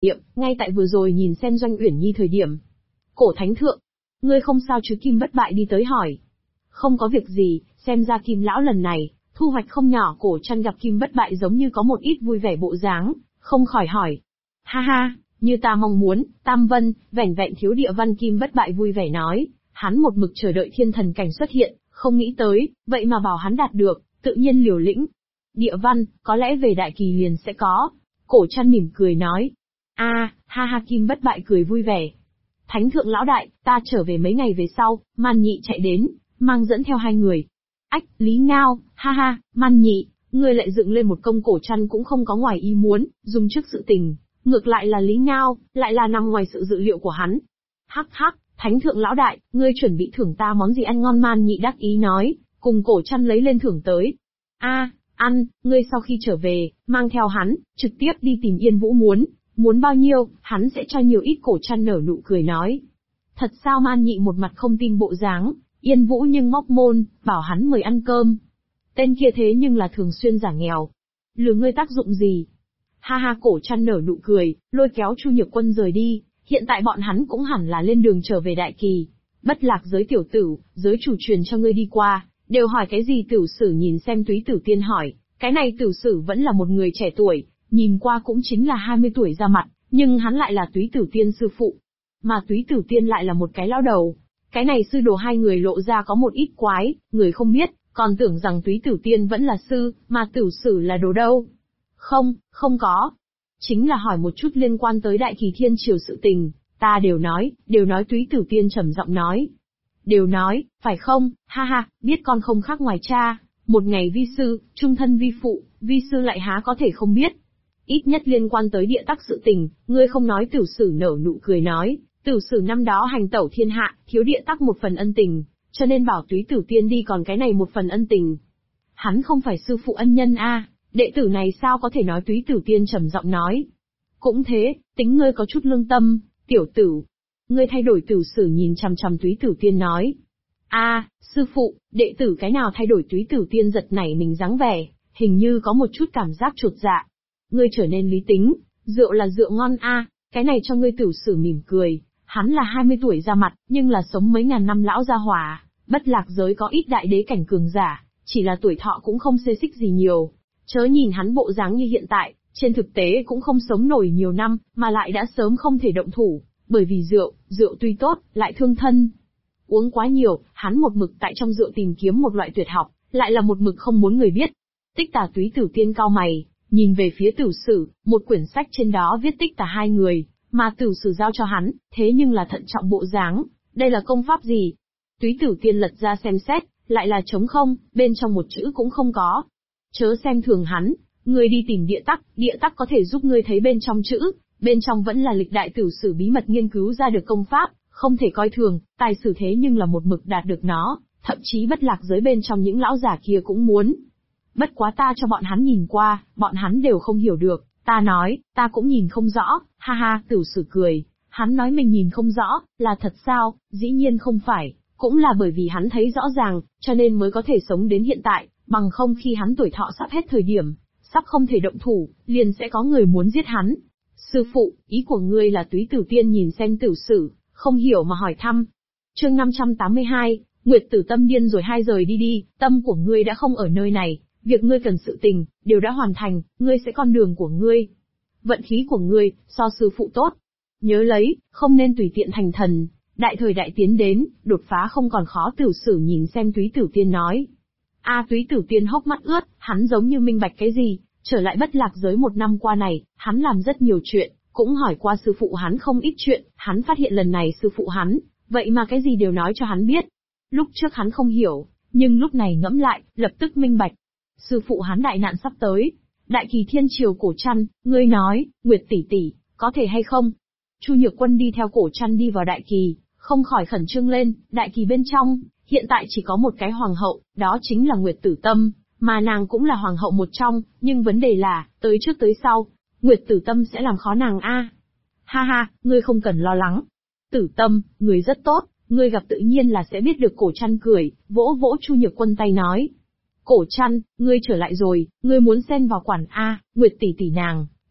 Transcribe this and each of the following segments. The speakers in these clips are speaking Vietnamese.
ngay tại vừa rồi nhìn xem Doanh Uyển Nhi thời điểm. Cổ thánh thượng, ngươi không sao chứ? Kim Bất Bại đi tới hỏi. Không có việc gì, xem ra Kim lão lần này, thu hoạch không nhỏ. Cổ Trăn gặp Kim Bất Bại giống như có một ít vui vẻ bộ dáng, không khỏi hỏi. Ha ha, như ta mong muốn, Tam Vân, vẻn vẹn thiếu địa văn. Kim Bất Bại vui vẻ nói, hắn một mực chờ đợi thiên thần cảnh xuất hiện, không nghĩ tới, vậy mà bảo hắn đạt được, tự nhiên liều lĩnh. Địa văn, có lẽ về đại kỳ liền sẽ có. Cổ Trăn mỉm cười nói. Ha ha. Kim Bất Bại cười vui vẻ. Thánh thượng lão đại, ta trở về mấy ngày về sau, Man Nhị chạy đến, mang dẫn theo 2 người. Ách, Lý Ngao, ha ha, Man Nhị, ngươi lại dựng lên một công. Cổ Trăn cũng không có ngoài ý muốn, dùng trước sự tình, ngược lại là Lý Ngao, lại là nằm ngoài sự dự liệu của hắn. Hắc hắc, thánh thượng lão đại, ngươi chuẩn bị thưởng ta món gì ăn ngon? Man Nhị đắc ý nói, cùng Cổ Trăn lấy lên thưởng tới. Ăn, ngươi sau khi trở về, mang theo hắn, trực tiếp đi tìm Yên Vũ muốn bao nhiêu, hắn sẽ cho nhiều ít. Cổ Trăn nở nụ cười nói. Thật sao? Man Nhị một mặt không tin bộ dáng, Yên Vũ nhưng móc môn, bảo hắn mời ăn cơm. Tên kia thế nhưng là thường xuyên giả nghèo. Lừa ngươi tác dụng gì? Ha ha. Cổ Trăn nở nụ cười, lôi kéo Chu Nhược Quân rời đi, hiện tại bọn hắn cũng hẳn là lên đường trở về Đại Kỳ. Bất Lạc giới tiểu tử, giới chủ truyền cho ngươi đi qua, đều hỏi cái gì? Tiểu Sử nhìn xem Túy Tử Tiên hỏi, cái này Tiểu Sử vẫn là một người trẻ tuổi, nhìn qua cũng chính là 20 tuổi ra mặt, nhưng hắn lại là Túy Tử Tiên sư phụ. Mà Túy Tử Tiên lại là một cái lão đầu. Cái này sư đồ hai người lộ ra có một ít quái, người không biết, còn tưởng rằng Túy Tử Tiên vẫn là sư, mà Tiểu Sử là đồ đâu. Không có. Chính là hỏi một chút liên quan tới Đại Kỳ Thiên Triều sự tình, ta đều nói. Túy Tử Tiên trầm giọng nói. Đều nói, phải không? Ha ha, biết con không khác ngoài cha, một ngày vi sư, trung thân vi phụ, vi sư lại há có thể không biết. Ít nhất liên quan tới địa tắc sự tình, ngươi không nói. Tiểu Sử nở nụ cười nói, Tiểu Sử năm đó hành tẩu thiên hạ, thiếu địa tắc một phần ân tình, cho nên bảo Túy Tử Tiên đi, còn cái này một phần ân tình. Hắn không phải sư phụ ân nhân đệ tử này sao có thể nói? Túy Tử Tiên trầm giọng nói. Cũng thế, tính ngươi có chút lương tâm, tiểu tử. Ngươi thay đổi. Tiểu Sử nhìn chằm chằm Túy Tử Tiên nói. Sư phụ, đệ tử cái nào thay đổi? Túy Tử Tiên giật nảy mình dáng vẻ, hình như có một chút cảm giác chột dạ. Ngươi trở nên lý tính, rượu là rượu ngon cái này cho ngươi. Tiểu Sử mỉm cười, hắn là 20 tuổi ra mặt, nhưng là sống mấy ngàn năm lão gia hỏa, Bất Lạc giới có ít đại đế cảnh cường giả, chỉ là tuổi thọ cũng không xê xích gì nhiều. Chớ nhìn hắn bộ dáng như hiện tại, trên thực tế cũng không sống nổi nhiều năm, mà lại đã sớm không thể động thủ, bởi vì rượu tuy tốt, lại thương thân. Uống quá nhiều, hắn một mực tại trong rượu tìm kiếm một loại tuyệt học, lại là một mực không muốn người biết. Tích Tà. Túy Tử Tiên cau mày, nhìn về phía Tiểu Sử, một quyển sách trên đó viết Tích Tà hai người, mà Tiểu Sử giao cho hắn, thế nhưng là thận trọng bộ dáng, đây là công pháp gì? Túy Tử Tiên lật ra xem xét, lại là trống không, bên trong một chữ cũng không có. Chớ xem thường hắn, ngươi đi tìm địa tắc có thể giúp ngươi thấy bên trong chữ, bên trong vẫn là lịch đại Tiểu Sử bí mật nghiên cứu ra được công pháp, không thể coi thường, tài sử thế nhưng là một mực đạt được nó, thậm chí Bất Lạc giới bên trong những lão giả kia cũng muốn. Bất quá ta cho bọn hắn nhìn qua, bọn hắn đều không hiểu được, ta nói, ta cũng nhìn không rõ, ha ha. Tiểu Sử cười, hắn nói mình nhìn không rõ, là thật sao? Dĩ nhiên không phải, cũng là bởi vì hắn thấy rõ ràng, cho nên mới có thể sống đến hiện tại, bằng không khi hắn tuổi thọ sắp hết thời điểm, sắp không thể động thủ, liền sẽ có người muốn giết hắn. Sư phụ, ý của ngươi là? Túy Tử Tiên nhìn xem Tiểu Sử, không hiểu mà hỏi thăm. Chương 582, Nguyệt Tử tâm điên rồi 2 rời đi, tâm của ngươi đã không ở nơi này, việc ngươi cần sự tình, đều đã hoàn thành, ngươi sẽ con đường của ngươi. Vận khí của ngươi, so sư phụ tốt. Nhớ lấy, không nên tùy tiện thành thần, đại thời đại tiến đến, đột phá không còn khó. Tiểu Sử nhìn xem Túy Tử Tiên nói. Túy Tử Tiên hốc mắt ướt, hắn giống như minh bạch cái gì, trở lại Bất Lạc giới 1 năm qua này, hắn làm rất nhiều chuyện, cũng hỏi qua sư phụ hắn không ít chuyện, hắn phát hiện lần này sư phụ hắn, vậy mà cái gì đều nói cho hắn biết. Lúc trước hắn không hiểu, nhưng lúc này ngẫm lại, lập tức minh bạch. Sư phụ hắn đại nạn sắp tới, Đại Kỳ Thiên Triều. Cổ Trăn, ngươi nói, Nguyệt tỷ tỷ, có thể hay không? Chu Nhược Quân đi theo Cổ Trăn đi vào Đại Kỳ, không khỏi khẩn trương lên. Đại Kỳ bên trong, hiện tại chỉ có một cái hoàng hậu, đó chính là Nguyệt Tử Tâm, mà nàng cũng là hoàng hậu một trong, nhưng vấn đề là, tới trước tới sau, Nguyệt Tử Tâm sẽ làm khó nàng Ha ha, ngươi không cần lo lắng. Tử Tâm, ngươi rất tốt, ngươi gặp tự nhiên là sẽ biết được. Cổ Trăn cười, vỗ vỗ Chu Nhược Quân tay nói. Cổ Trăn, ngươi trở lại rồi, ngươi muốn xen vào quản Nguyệt tỷ tỷ nàng,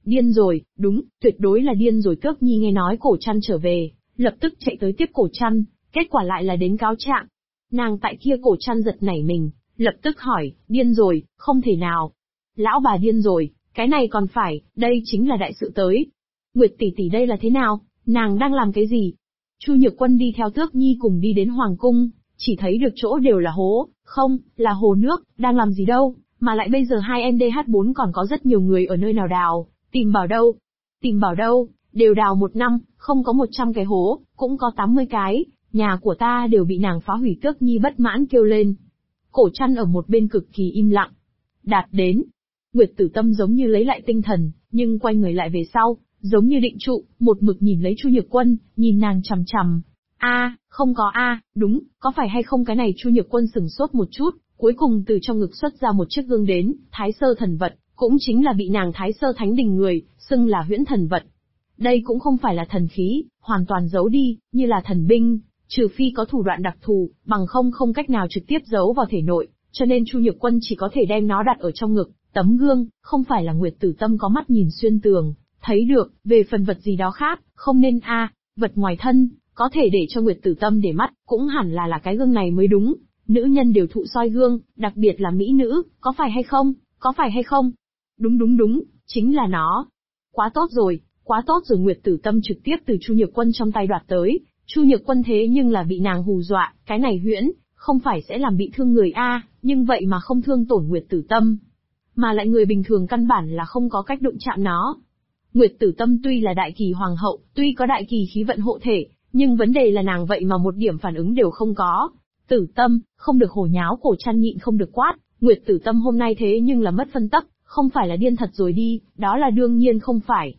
Điên rồi, đúng, tuyệt đối là điên rồi. Tước Nhi nghe nói Cổ Trăn trở về, lập tức chạy tới tiếp Cổ Trăn, kết quả lại là đến cáo trạng. Nàng tại kia Cổ Trăn giật nảy mình, lập tức hỏi, điên rồi, không thể nào. Lão bà điên rồi, cái này còn phải, đây chính là đại sự tới. Nguyệt tỷ tỷ đây là thế nào, nàng đang làm cái gì? Chu Nhược Quân đi theo Tước Nhi cùng đi đến Hoàng Cung, chỉ thấy được chỗ đều là hố, không, là hồ nước, đang làm gì đâu, mà lại bây giờ 2NDH4 còn có rất nhiều người ở nơi nào đào, tìm bảo đâu. Tìm bảo đâu, đều đào 1 năm, không có 100 cái hố, cũng có 80 cái, nhà của ta đều bị nàng phá hủy. Tước Nhi bất mãn kêu lên. Cổ Trăn ở một bên cực kỳ im lặng. Đạt đến. Nguyệt Tử Tâm giống như lấy lại tinh thần, nhưng quay người lại về sau, giống như định trụ, một mực nhìn lấy Chu Nhược Quân, nhìn nàng chằm chằm. Không có đúng, có phải hay không cái này? Chu Nhược Quân sửng sốt một chút, cuối cùng từ trong ngực xuất ra một chiếc gương đến, Thái Sơ thần vật, cũng chính là bị nàng Thái Sơ Thánh Đình người, xưng là huyễn thần vật. Đây cũng không phải là thần khí, hoàn toàn giấu đi, như là thần binh, trừ phi có thủ đoạn đặc thù, bằng không cách nào trực tiếp giấu vào thể nội, cho nên Chu Nhược Quân chỉ có thể đem nó đặt ở trong ngực. Tấm gương, không phải là Nguyệt Tử Tâm có mắt nhìn xuyên tường, thấy được, về phần vật gì đó khác, không nên vật ngoài thân, có thể để cho Nguyệt Tử Tâm để mắt, cũng hẳn là cái gương này mới đúng. Nữ nhân đều thụ soi gương, đặc biệt là mỹ nữ, có phải hay không? Có phải hay không? Đúng, chính là nó. Quá tốt rồi. Nguyệt Tử Tâm trực tiếp từ Chu Nhược Quân trong tay đoạt tới. Chu Nhược Quân thế nhưng là bị nàng hù dọa, cái này huyễn, không phải sẽ làm bị thương người nhưng vậy mà không thương tổn Nguyệt Tử Tâm. Mà lại người bình thường căn bản là không có cách đụng chạm nó. Nguyệt Tử Tâm tuy là đại kỳ hoàng hậu, tuy có đại kỳ khí vận hộ thể, nhưng vấn đề là nàng vậy mà một điểm phản ứng đều không có. Tử Tâm, không được hồ nháo. Cổ Trăn nhịn không được quát, Nguyệt Tử Tâm hôm nay thế nhưng là mất phân tắc, không phải là điên thật rồi đi, đó là đương nhiên không phải.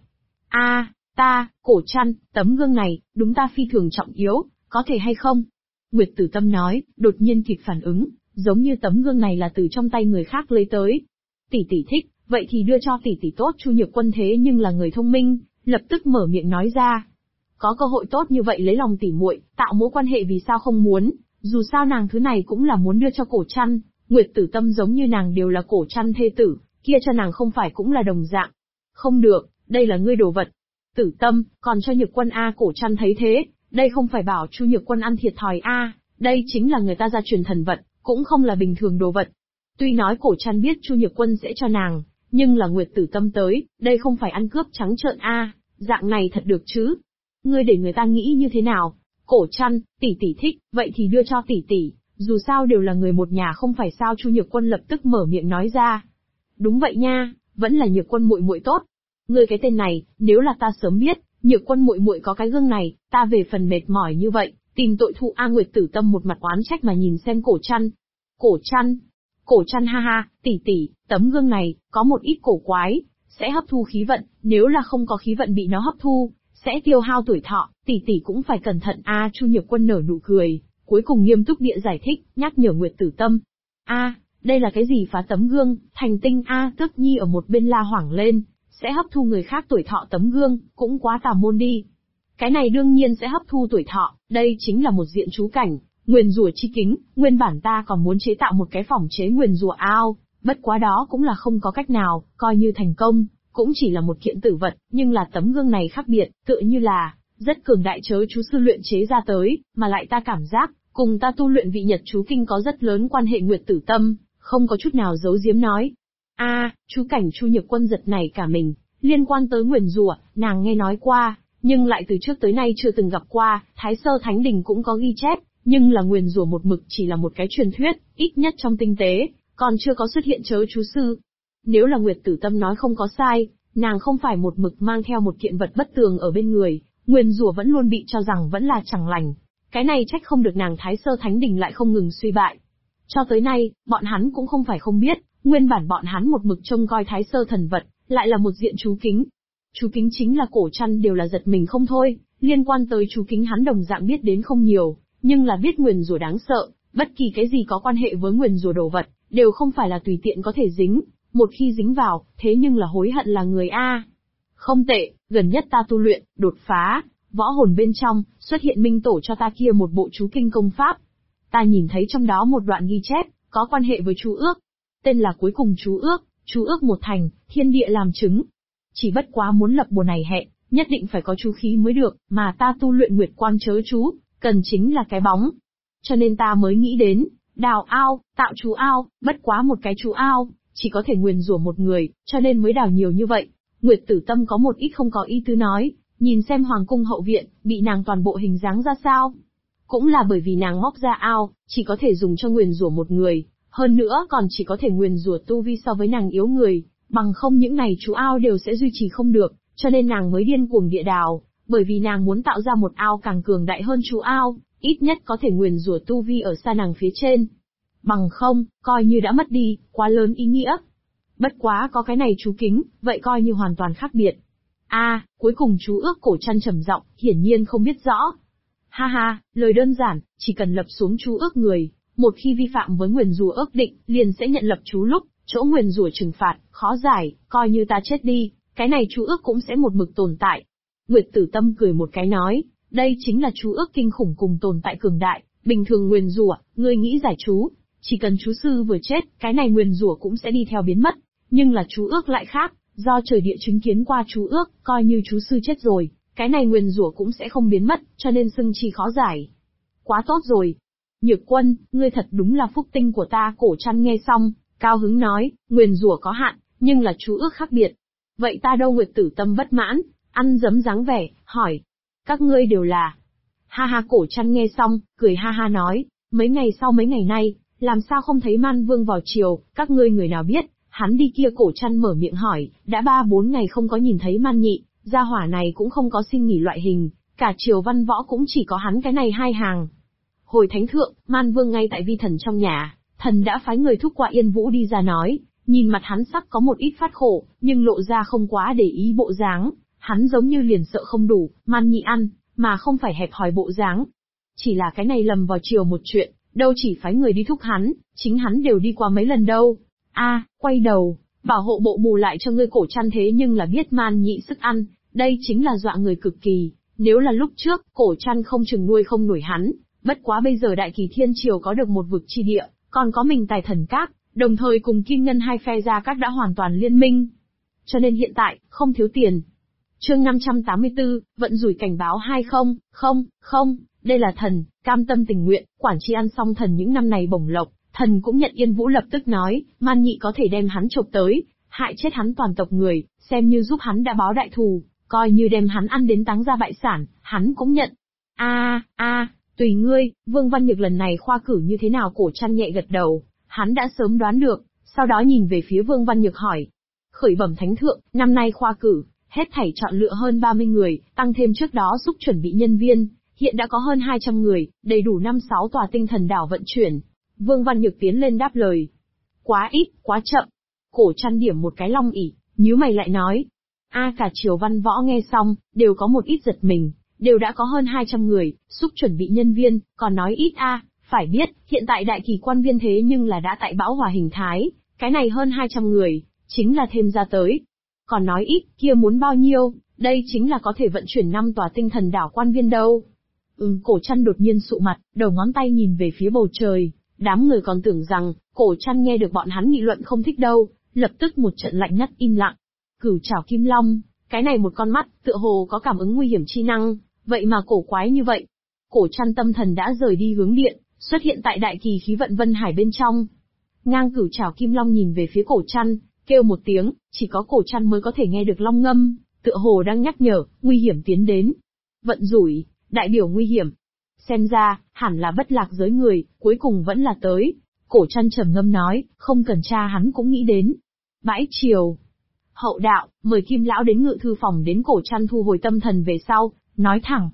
Cổ Trăn, tấm gương này, đúng ta phi thường trọng yếu, có thể hay không? Nguyệt Tử Tâm nói, đột nhiên kịp phản ứng, giống như tấm gương này là từ trong tay người khác lấy tới. Tỷ tỷ thích, vậy thì đưa cho tỷ tỷ tốt. Chu Nhược Quân thế nhưng là người thông minh, lập tức mở miệng nói ra. Có cơ hội tốt như vậy lấy lòng tỷ muội, tạo mối quan hệ vì sao không muốn, dù sao nàng thứ này cũng là muốn đưa cho Cổ Trăn. Nguyệt Tử Tâm giống như nàng đều là Cổ Trăn thê tử, kia cho nàng không phải cũng là đồng dạng. Không được, đây là ngươi đồ vật. Tử Tâm, còn cho Nhược Quân Cổ Trăn thấy thế, đây không phải bảo Chu Nhược Quân ăn thiệt thòi đây chính là người ta gia truyền thần vật, cũng không là bình thường đồ vật. Tuy nói Cổ Trăn biết Chu Nhược Quân sẽ cho nàng, nhưng là Nguyệt Tử Tâm tới, đây không phải ăn cướp trắng trợn dạng này thật được chứ? Ngươi để người ta nghĩ như thế nào? Cổ Trăn, tỷ tỷ thích, vậy thì đưa cho tỷ tỷ, dù sao đều là người một nhà không phải sao? Chu Nhược Quân lập tức mở miệng nói ra. Đúng vậy nha, vẫn là Nhược Quân muội muội tốt. Ngươi cái tên này, nếu là ta sớm biết, Nhược Quân muội muội có cái gương này, ta về phần mệt mỏi như vậy, tìm tội thụ Nguyệt Tử Tâm một mặt oán trách mà nhìn xem Cổ Trăn. Cổ Trăn ha ha, tỷ tỷ, tấm gương này, có một ít cổ quái, sẽ hấp thu khí vận, nếu là không có khí vận bị nó hấp thu, sẽ tiêu hao tuổi thọ, tỷ tỷ cũng phải cẩn thận Chu Nhược Quân nở nụ cười, cuối cùng nghiêm túc địa giải thích, nhắc nhở Nguyệt Tử Tâm. Đây là cái gì phá tấm gương, thành tinh Tước Nhi ở một bên la hoảng lên, sẽ hấp thu người khác tuổi thọ tấm gương, cũng quá tà môn đi. Cái này đương nhiên sẽ hấp thu tuổi thọ, đây chính là một diện chú cảnh, nguyền rủa chi kính, nguyên bản ta còn muốn chế tạo một cái phòng chế nguyền rủa bất quá đó cũng là không có cách nào, coi như thành công, cũng chỉ là một kiện tử vật, nhưng là tấm gương này khác biệt, tựa như là, rất cường đại chớ chú sư luyện chế ra tới, mà lại ta cảm giác, cùng ta tu luyện vị Nhật chú kinh có rất lớn quan hệ. Nguyệt Tử Tâm, không có chút nào giấu giếm nói. Chú cảnh. Chu Nhược Quân giật này cả mình, liên quan tới nguyền rủa, nàng nghe nói qua, nhưng lại từ trước tới nay chưa từng gặp qua. Thái Sơ Thánh Đình cũng có ghi chép, nhưng là nguyền rủa một mực chỉ là một cái truyền thuyết, ít nhất trong tinh tế, còn chưa có xuất hiện chớ chú sư. Nếu là Nguyệt Tử Tâm nói không có sai, nàng không phải một mực mang theo một kiện vật bất tường ở bên người, nguyền rủa vẫn luôn bị cho rằng vẫn là chẳng lành. Cái này trách không được nàng Thái Sơ Thánh Đình lại không ngừng suy bại. Cho tới nay, bọn hắn cũng không phải không biết, nguyên bản bọn hắn một mực trông coi Thái Sơ thần vật, lại là một diện chú kính. Chú kính chính là Cổ Trăn đều là giật mình không thôi, liên quan tới chú kính hắn đồng dạng biết đến không nhiều, nhưng là biết nguyền rủa đáng sợ, bất kỳ cái gì có quan hệ với nguyền rủa đồ vật, đều không phải là tùy tiện có thể dính, một khi dính vào, thế nhưng là hối hận là người Không tệ, gần nhất ta tu luyện, đột phá, võ hồn bên trong, xuất hiện minh tổ cho ta kia một bộ chú kinh công pháp. Ta nhìn thấy trong đó một đoạn ghi chép, có quan hệ với chú ước. Tên là cuối cùng chú ước một thành, thiên địa làm chứng. Chỉ bất quá muốn lập bùa này hẹn, nhất định phải có chú khí mới được, mà ta tu luyện Nguyệt Quang chớ chú, cần chính là cái bóng. Cho nên ta mới nghĩ đến, đào ao, tạo chú ao, bất quá một cái chú ao, chỉ có thể nguyền rủa một người, cho nên mới đào nhiều như vậy. Nguyệt Tử Tâm có một ít không có ý tứ nói, nhìn xem hoàng cung hậu viện, bị nàng toàn bộ hình dáng ra sao. Cũng là bởi vì nàng móc ra ao, chỉ có thể dùng cho nguyền rủa một người, hơn nữa còn chỉ có thể nguyền rủa tu vi so với nàng yếu người, bằng không những này chú ao đều sẽ duy trì không được, cho nên nàng mới điên cuồng địa đào, bởi vì nàng muốn tạo ra một ao càng cường đại hơn chú ao, ít nhất có thể nguyền rủa tu vi ở xa nàng phía trên. Bằng không, coi như đã mất đi, quá lớn ý nghĩa. Bất quá có cái này chú kính, vậy coi như hoàn toàn khác biệt. Cuối cùng chú ước cổ chăn trầm giọng, hiển nhiên không biết rõ. Ha ha, lời đơn giản, chỉ cần lập xuống chú ước người, một khi vi phạm với nguyền rủa ước định, liền sẽ nhận lập chú lúc, chỗ nguyền rủa trừng phạt, khó giải, coi như ta chết đi, cái này chú ước cũng sẽ một mực tồn tại. Nguyệt Tử Tâm cười một cái nói, đây chính là chú ước kinh khủng cùng tồn tại cường đại, bình thường nguyền rủa, ngươi nghĩ giải chú, chỉ cần chú sư vừa chết, cái này nguyền rủa cũng sẽ đi theo biến mất, nhưng là chú ước lại khác, do trời địa chứng kiến qua chú ước, coi như chú sư chết rồi, cái này nguyền rủa cũng sẽ không biến mất, cho nên xưng chi khó giải. Quá tốt rồi. Nhược Quân, ngươi thật đúng là phúc tinh của ta. Cổ Trăn nghe xong, cao hứng nói, nguyền rủa có hạn, nhưng là chú ước khác biệt. Vậy ta đâu? Nguyệt Tử Tâm bất mãn, ăn dấm dáng vẻ, hỏi. Các ngươi đều là. Ha ha, Cổ Trăn nghe xong, cười ha ha nói, mấy ngày nay, làm sao không thấy Man Vương vào triều, các ngươi người nào biết, hắn đi kia? Cổ Trăn mở miệng hỏi, đã 3-4 ngày không có nhìn thấy Man Nhị, gia hỏa này cũng không có xin nghỉ loại hình, cả triều văn võ cũng chỉ có hắn cái này hai hàng. Hồi thánh thượng, Man Vương ngay tại vi thần trong nhà, thần đã phái người thúc qua Yên Vũ đi ra nói, nhìn mặt hắn sắc có một ít phát khổ, nhưng lộ ra không quá để ý bộ dáng, hắn giống như liền sợ không đủ, Man Nhị ăn, mà không phải hẹp hòi bộ dáng. Chỉ là cái này lầm vào triều một chuyện, đâu chỉ phái người đi thúc hắn, chính hắn đều đi qua mấy lần đâu. Quay đầu, bảo hộ bộ bù lại cho ngươi. Cổ Trăn thế nhưng là biết Man Nhị sức ăn, đây chính là dọa người cực kỳ, nếu là lúc trước, Cổ Trăn không chừng nuôi không nổi hắn, bất quá bây giờ Đại Kỳ Thiên Triều có được một vực chi địa, còn có mình Tài Thần Các, đồng thời cùng Kim Ngân hai phe gia các đã hoàn toàn liên minh. Cho nên hiện tại, không thiếu tiền. Chương 584, vận rủi cảnh báo 20, không, đây là thần, cam tâm tình nguyện, quản chi ăn xong thần những năm này bổng lộc, thần cũng nhận. Yên Vũ lập tức nói, Man Nhị có thể đem hắn chộp tới, hại chết hắn toàn tộc người, xem như giúp hắn đã báo đại thù, coi như đem hắn ăn đến táng ra bại sản, hắn cũng nhận. Tùy ngươi, Vương Văn Nhược lần này khoa cử như thế nào? Cổ Trăn nhẹ gật đầu, hắn đã sớm đoán được, sau đó nhìn về phía Vương Văn Nhược hỏi. Khởi bẩm thánh thượng, năm nay khoa cử, hết thảy chọn lựa hơn 30 người, tăng thêm trước đó xúc chuẩn bị nhân viên, hiện đã có hơn 200 người, đầy đủ 5-6 tòa tinh thần đảo vận chuyển. Vương Văn Nhược tiến lên đáp lời. Quá ít, quá chậm. Cổ Trăn điểm một cái long ỉ, nhíu mày lại nói. Cả triều văn võ nghe xong, đều có một ít giật mình, đều đã có hơn 200 người, xúc chuẩn bị nhân viên, còn nói ít phải biết, hiện tại đại kỳ quan viên thế nhưng là đã tại bão hòa hình thái, cái này hơn 200 người, chính là thêm ra tới. Còn nói ít, kia muốn bao nhiêu, đây chính là có thể vận chuyển 5 tòa tinh thần đảo quan viên đâu. Cổ Trăn đột nhiên sụ mặt, đầu ngón tay nhìn về phía bầu trời, đám người còn tưởng rằng, Cổ Trăn nghe được bọn hắn nghị luận không thích đâu, lập tức một trận lạnh ngắt im lặng. Cửu Trảo Kim Long, cái này một con mắt, tựa hồ có cảm ứng nguy hiểm chi năng, vậy mà cổ quái như vậy. Cổ Trăn tâm thần đã rời đi hướng điện, xuất hiện tại đại kỳ khí vận Vân Hải bên trong. Ngang Cửu Trảo Kim Long nhìn về phía Cổ Trăn, kêu một tiếng, chỉ có Cổ Trăn mới có thể nghe được long ngâm, tựa hồ đang nhắc nhở, nguy hiểm tiến đến. Vận rủi, đại biểu nguy hiểm. Xem ra, hẳn là bất lạc giới người, cuối cùng vẫn là tới. Cổ Trăn trầm ngâm nói, không cần tra hắn cũng nghĩ đến. Bãi triều. Hậu đạo, mời Kim lão đến ngự thư phòng. Đến Cổ Trăn thu hồi tâm thần về sau, nói thẳng.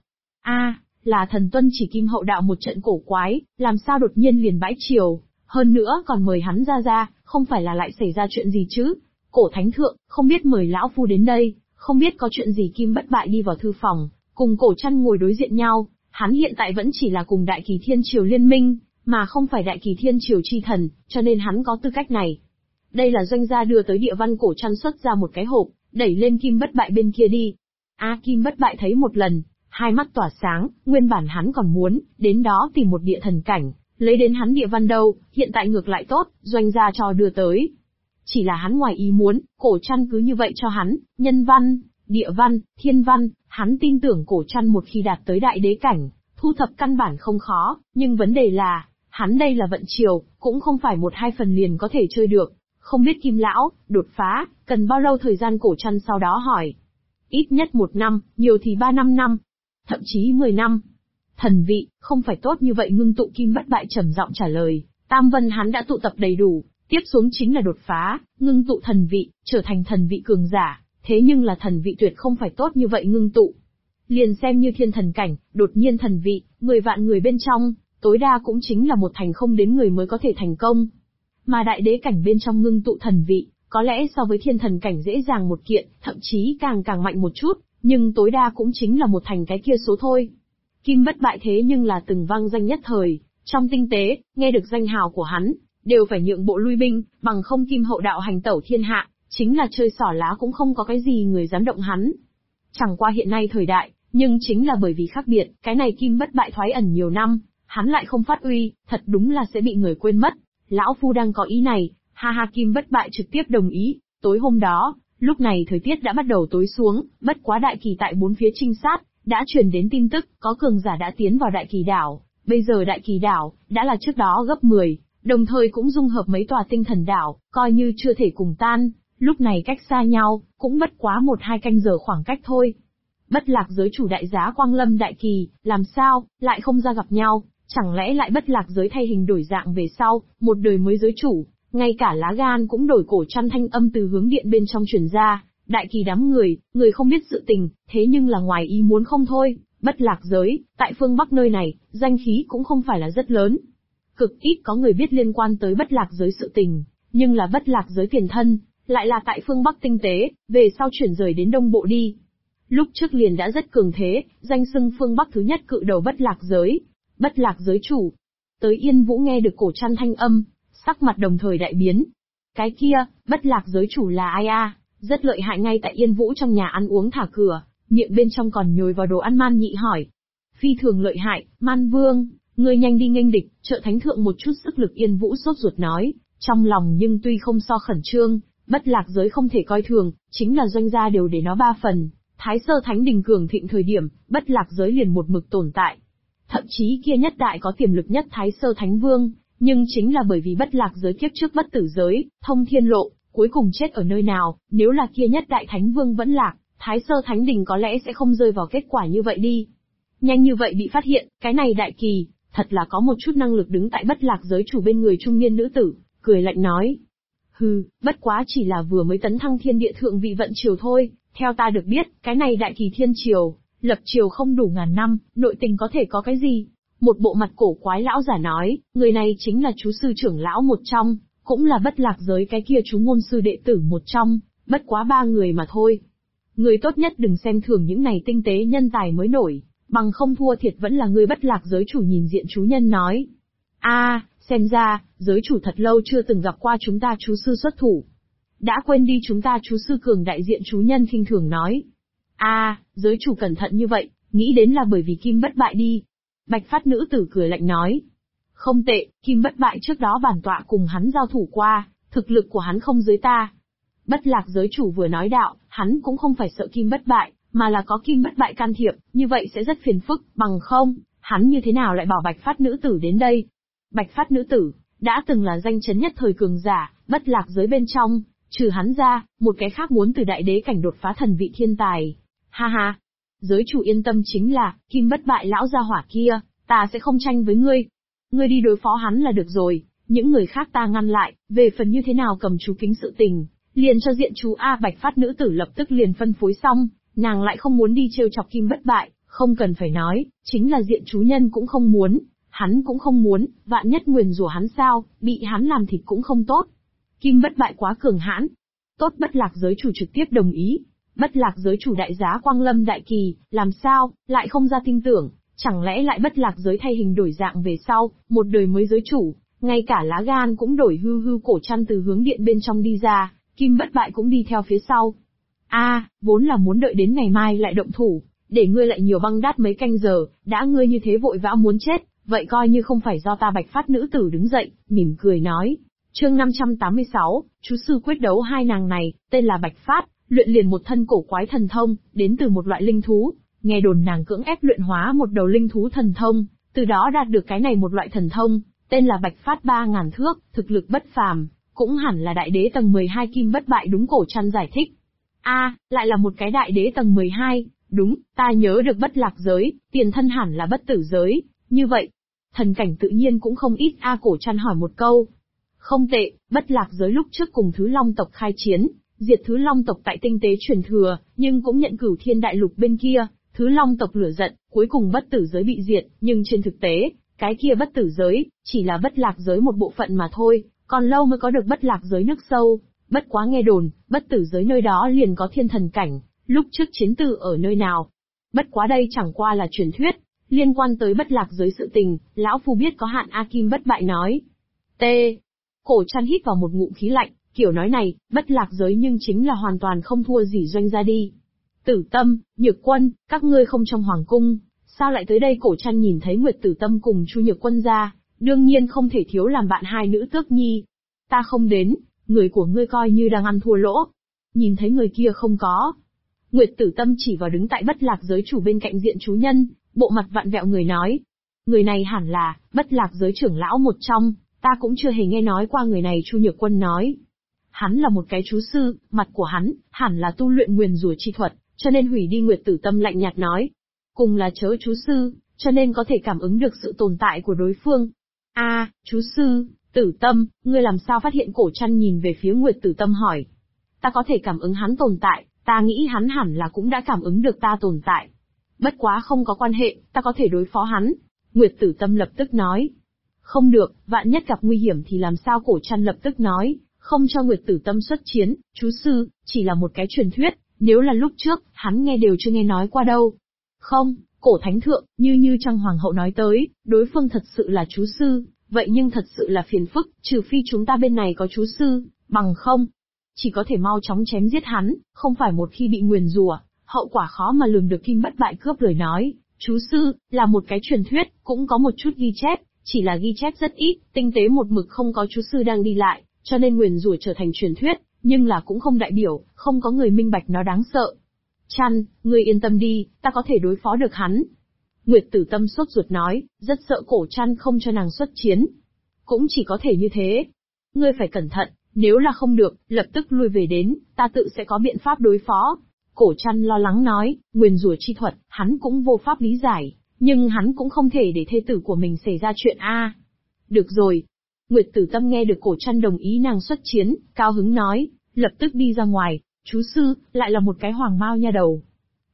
Là thần tuân chỉ Kim hậu đạo một trận cổ quái, làm sao đột nhiên liền bãi triều, hơn nữa còn mời hắn ra, không phải là lại xảy ra chuyện gì chứ? Cổ thánh thượng, không biết mời lão phu đến đây, không biết có chuyện gì? Kim Bất Bại đi vào thư phòng, cùng Cổ Trăn ngồi đối diện nhau, hắn hiện tại vẫn chỉ là cùng Đại Kỳ Thiên Triều liên minh, mà không phải Đại Kỳ Thiên Triều chi thần, cho nên hắn có tư cách này. Đây là doanh gia đưa tới địa văn. Cổ Trăn xuất ra một cái hộp, đẩy lên Kim Bất Bại bên kia đi. Kim Bất Bại thấy một lần, hai mắt tỏa sáng, nguyên bản hắn còn muốn đến đó tìm một địa thần cảnh, lấy đến hắn địa văn đâu, hiện tại ngược lại tốt, doanh gia cho đưa tới. Chỉ là hắn ngoài ý muốn, cổ trăn cứ như vậy cho hắn, nhân văn, địa văn, thiên văn, hắn tin tưởng cổ trăn một khi đạt tới đại đế cảnh, thu thập căn bản không khó, nhưng vấn đề là, hắn đây là vận chiều, cũng không phải 1-2 phần liền có thể chơi được. Không biết Kim lão, đột phá, cần bao lâu thời gian cổ trăn sau đó hỏi. Ít nhất 1 năm, nhiều thì 3-5 năm, thậm chí 10 năm. Thần vị, không phải tốt như vậy ngưng tụ Kim Bất Bại trầm giọng trả lời, Tam Vân hắn đã tụ tập đầy đủ, tiếp xuống chính là đột phá, ngưng tụ thần vị, trở thành thần vị cường giả, thế nhưng là thần vị tuyệt không phải tốt như vậy ngưng tụ. Liền xem như thiên thần cảnh, đột nhiên thần vị, 10 vạn người bên trong, tối đa cũng chính là 1 thành không đến người mới có thể thành công. Mà đại đế cảnh bên trong ngưng tụ thần vị, có lẽ so với thiên thần cảnh dễ dàng một kiện, thậm chí càng mạnh một chút, nhưng tối đa cũng chính là 1 thành cái kia số thôi. Kim Bất Bại thế nhưng là từng vang danh nhất thời, trong tinh tế, nghe được danh hào của hắn, đều phải nhượng bộ lui binh, bằng không Kim Hậu đạo hành tẩu thiên hạ, chính là chơi xỏ lá cũng không có cái gì người dám động hắn. Chẳng qua hiện nay thời đại, nhưng chính là bởi vì khác biệt, cái này Kim Bất Bại thoái ẩn nhiều năm, hắn lại không phát uy, thật đúng là sẽ bị người quên mất. Lão phu đang có ý này, ha ha. Kim Bất Bại trực tiếp đồng ý. Tối hôm đó, lúc này thời tiết đã bắt đầu tối xuống, bất quá Đại Kỳ tại 4 phía trinh sát, đã truyền đến tin tức, có cường giả đã tiến vào Đại Kỳ đảo. Bây giờ Đại Kỳ đảo, đã là trước đó gấp 10, đồng thời cũng dung hợp mấy tòa tinh thần đảo, coi như chưa thể cùng tan, lúc này cách xa nhau, cũng bất quá 1-2 canh giờ khoảng cách thôi. Bất Lạc giới chủ đại giá Quang Lâm Đại Kỳ, làm sao, lại không ra gặp nhau, chẳng lẽ lại Bất Lạc giới thay hình đổi dạng về sau, một đời mới giới chủ, ngay cả lá gan cũng đổi. Cổ trăn thanh âm từ hướng điện bên trong truyền ra, Đại Kỳ đám người không biết sự tình, thế nhưng là ngoài ý muốn không thôi. Bất Lạc giới, tại phương Bắc nơi này, danh khí cũng không phải là rất lớn. Cực ít có người biết liên quan tới Bất Lạc giới sự tình, nhưng là Bất Lạc giới tiền thân, lại là tại phương Bắc tinh tế, về sau chuyển rời đến Đông Bộ đi. Lúc trước liền đã rất cường thế, danh xưng phương Bắc thứ nhất cự đầu Bất Lạc giới, Bất Lạc giới chủ. Tới Yên Vũ nghe được cổ trăn thanh âm, sắc mặt đồng thời đại biến. Cái kia, Bất Lạc giới chủ là ai a? Rất lợi hại. Ngay tại Yên Vũ trong nhà ăn uống thả cửa, miệng bên trong còn nhồi vào đồ ăn Man Nhị hỏi. Phi thường lợi hại, Man Vương, ngươi nhanh đi nghênh địch, trợ thánh thượng một chút sức lực. Yên Vũ sốt ruột nói, trong lòng nhưng tuy không so khẩn trương, Bất Lạc giới không thể coi thường, chính là doanh gia đều để nó 3 phần. Thái Sơ Thánh Đình cường thịnh thời điểm, Bất Lạc giới liền một mực tồn tại. Thậm chí kia nhất đại có tiềm lực nhất Thái Sơ Thánh Vương, nhưng chính là bởi vì Bất Lạc giới kiếp trước bất tử giới, thông thiên lộ, cuối cùng chết ở nơi nào, nếu là kia nhất đại Thánh Vương vẫn lạc, Thái Sơ Thánh Đình có lẽ sẽ không rơi vào kết quả như vậy đi. Nhanh như vậy bị phát hiện, cái này Đại Kỳ, thật là có một chút năng lực. Đứng tại Bất Lạc giới chủ bên người trung niên nữ tử, cười lạnh nói. Hừ, bất quá chỉ là vừa mới tấn thăng thiên địa thượng vị vận triều thôi, theo ta được biết, cái này Đại Kỳ thiên triều, lập triều không đủ ngàn năm, nội tình có thể có cái gì? Một bộ mặt cổ quái lão giả nói, người này chính là chú sư trưởng lão một trong, cũng là Bất Lạc giới cái kia chú ngôn sư đệ tử một trong, bất quá 3 người mà thôi. Người tốt nhất đừng xem thường những này tinh tế nhân tài mới nổi, bằng không thua thiệt vẫn là người. Bất Lạc giới chủ nhìn diện chú nhân nói. Xem ra, giới chủ thật lâu chưa từng gặp qua chúng ta chú sư xuất thủ. Đã quên đi chúng ta chú sư cường đại. Diện chú nhân khinh thường nói. Giới chủ cẩn thận như vậy, nghĩ đến là bởi vì Kim Bất Bại đi. Bạch Phát nữ tử cười lạnh nói. Không tệ, Kim Bất Bại trước đó bản tọa cùng hắn giao thủ qua, thực lực của hắn không dưới ta. Bất Lạc giới chủ vừa nói đạo, hắn cũng không phải sợ Kim Bất Bại, mà là có Kim Bất Bại can thiệp, như vậy sẽ rất phiền phức, bằng không, hắn như thế nào lại bảo Bạch Phát nữ tử đến đây? Bạch Phát nữ tử, đã từng là danh chấn nhất thời cường giả, Bất Lạc giới bên trong, trừ hắn ra, một cái khác muốn từ đại đế cảnh đột phá thần vị thiên tài. Ha ha, giới chủ yên tâm, chính là, Kim Bất Bại lão gia hỏa kia, ta sẽ không tranh với ngươi. Ngươi đi đối phó hắn là được rồi, những người khác ta ngăn lại, về phần như thế nào cầm chú kính sự tình, liền cho diện chú Bạch Phát nữ tử lập tức liền phân phối xong, nàng lại không muốn đi trêu chọc Kim Bất Bại, không cần phải nói, chính là diện chú nhân cũng không muốn, hắn cũng không muốn, vạn nhất nguyền rủa hắn sao, bị hắn làm thịt cũng không tốt. Kim Bất Bại quá cường hãn. Tốt. Bất Lạc giới chủ trực tiếp đồng ý. Bất Lạc giới chủ đại giá Quang Lâm Đại Kỳ, làm sao, lại không ra tin tưởng, chẳng lẽ lại Bất Lạc giới thay hình đổi dạng về sau, một đời mới giới chủ, ngay cả lá gan cũng đổi. Hư cổ trăn từ hướng điện bên trong đi ra, Kim Bất Bại cũng đi theo phía sau. Vốn là muốn đợi đến ngày mai lại động thủ, để ngươi lại nhiều băng đát mấy canh giờ, đã ngươi như thế vội vã muốn chết, vậy coi như không phải do ta. Bạch Phát nữ tử đứng dậy, mỉm cười nói. Chương 586, chú sư quyết đấu. Hai nàng này, tên là Bạch Phát, luyện liền một thân cổ quái thần thông, đến từ một loại linh thú. Nghe đồn nàng cưỡng ép luyện hóa một đầu linh thú thần thông, từ đó đạt được cái này một loại thần thông, tên là Bạch Phát 3000 thước, thực lực bất phàm, cũng hẳn là đại đế tầng 12 kim bất bại. Đúng, Cổ Trăn giải thích. Lại là một cái đại đế tầng 12, đúng, ta nhớ được bất lạc giới, tiền thân hẳn là bất tử giới, như vậy, thần cảnh tự nhiên cũng không ít. Cổ Trăn hỏi một câu. Không tệ, bất lạc giới lúc trước cùng Thứ Long tộc khai chiến, diệt Thứ Long tộc tại tinh tế truyền thừa, nhưng cũng nhận Cửu Thiên Đại Lục bên kia, Thứ Long tộc lửa giận, cuối cùng bất tử giới bị diệt, nhưng trên thực tế, cái kia bất tử giới, chỉ là bất lạc giới một bộ phận mà thôi, còn lâu mới có được bất lạc giới nước sâu. Bất quá nghe đồn, bất tử giới nơi đó liền có thiên thần cảnh, lúc trước chiến tử ở nơi nào. Bất quá đây chẳng qua là truyền thuyết, liên quan tới bất lạc giới sự tình, lão phu biết có hạn. Kim bất bại nói. Cổ Trăn hít vào một ngụm khí lạnh, kiểu nói này, bất lạc giới nhưng chính là hoàn toàn không thua gì Doanh gia đi. Tử Tâm, Nhược Quân, các ngươi không trong hoàng cung, sao lại tới đây? Cổ Trăn nhìn thấy Nguyệt Tử Tâm cùng Chu Nhược Quân ra, đương nhiên không thể thiếu làm bạn hai nữ tước nhi. Ta không đến, người của ngươi coi như đang ăn thua lỗ. Nhìn thấy người kia không có. Nguyệt Tử Tâm chỉ vào đứng tại bất lạc giới chủ bên cạnh Diện Chú Nhân, bộ mặt vặn vẹo người nói. Người này hẳn là bất lạc giới trưởng lão một trong, ta cũng chưa hề nghe nói qua người này. Chu Nhược Quân nói. Hắn là một cái chú sư, mặt của hắn, hẳn là tu luyện nguyền rủa chi thuật, cho nên hủy đi. Nguyệt Tử Tâm lạnh nhạt nói. Cùng là chớ chú sư, cho nên có thể cảm ứng được sự tồn tại của đối phương. Chú sư, Tử Tâm, ngươi làm sao phát hiện? Cổ Trăn nhìn về phía Nguyệt Tử Tâm hỏi. Ta có thể cảm ứng hắn tồn tại, ta nghĩ hắn hẳn là cũng đã cảm ứng được ta tồn tại. Bất quá không có quan hệ, ta có thể đối phó hắn. Nguyệt Tử Tâm lập tức nói. Không được, vạn nhất gặp nguy hiểm thì làm sao? Cổ Trăn lập tức nói, không cho Nguyệt Tử Tâm xuất chiến. Chú sư, chỉ là một cái truyền thuyết, nếu là lúc trước, hắn nghe đều chưa nghe nói qua đâu. Không, Cổ Thánh Thượng, như Trang Hoàng hậu nói tới, đối phương thật sự là chú sư, vậy nhưng thật sự là phiền phức, trừ phi chúng ta bên này có chú sư, bằng không, chỉ có thể mau chóng chém giết hắn, không phải một khi bị nguyền rủa, hậu quả khó mà lường được. Kim bất bại cướp lời nói, chú sư, là một cái truyền thuyết, cũng có một chút ghi chép, chỉ là ghi chép rất ít, tinh tế một mực không có chú sư đang đi lại, cho nên nguyền rủa trở thành truyền thuyết, nhưng là cũng không đại biểu, không có người minh bạch nó đáng sợ. Chăn, ngươi yên tâm đi, ta có thể đối phó được hắn. Nguyệt Tử Tâm sốt ruột nói, rất sợ Cổ Trăn không cho nàng xuất chiến. Cũng chỉ có thể như thế. Ngươi phải cẩn thận, nếu là không được, lập tức lui về đến, ta tự sẽ có biện pháp đối phó. Cổ Trăn lo lắng nói, nguyền rủa chi thuật, hắn cũng vô pháp lý giải, nhưng hắn cũng không thể để thê tử của mình xảy ra chuyện Được rồi. Nguyệt Tử Tâm nghe được Cổ Trăn đồng ý nàng xuất chiến, cao hứng nói, lập tức đi ra ngoài. Chú sư, lại là một cái hoàng mao nha đầu.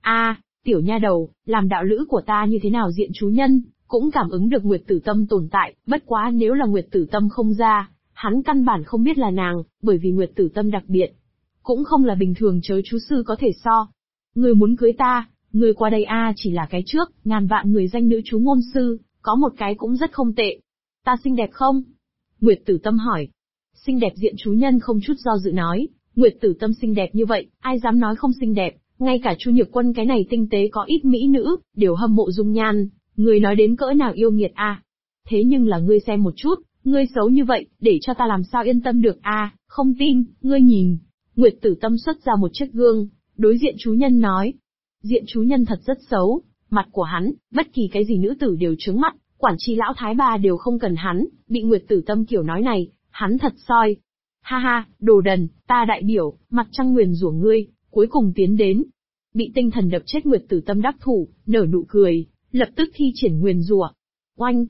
Tiểu nha đầu, làm đạo lữ của ta như thế nào? Diện Chú Nhân cũng cảm ứng được Nguyệt Tử Tâm tồn tại, bất quá nếu là Nguyệt Tử Tâm không ra, hắn căn bản không biết là nàng, bởi vì Nguyệt Tử Tâm đặc biệt, cũng không là bình thường chớ chú sư có thể so. Ngươi muốn cưới ta, ngươi qua đây chỉ là cái trước, ngàn vạn người danh nữ chú ngôn sư, có một cái cũng rất không tệ. Ta xinh đẹp không? Nguyệt Tử Tâm hỏi. Xinh đẹp. Diện Chú Nhân không chút do dự nói. Nguyệt Tử Tâm xinh đẹp như vậy, ai dám nói không xinh đẹp, ngay cả Chu Nhược Quân cái này tinh tế có ít mỹ nữ, đều hâm mộ dung nhan, người nói đến cỡ nào yêu nghiệt Thế nhưng là ngươi xem một chút, ngươi xấu như vậy, để cho ta làm sao yên tâm được không tin, ngươi nhìn. Nguyệt Tử Tâm xuất ra một chiếc gương, đối Diện Chú Nhân nói. Diện Chú Nhân thật rất xấu, mặt của hắn, bất kỳ cái gì nữ tử đều trướng mắt, quản tri lão thái bà đều không cần hắn, bị Nguyệt Tử Tâm kiểu nói này, hắn thật soi. Ha, đồ đần, ta đại biểu, mặt trăng nguyền rủa ngươi, cuối cùng tiến đến. Bị tinh thần đập chết Nguyệt Tử Tâm đắc thủ, nở nụ cười, lập tức thi triển nguyền rủa. Oanh!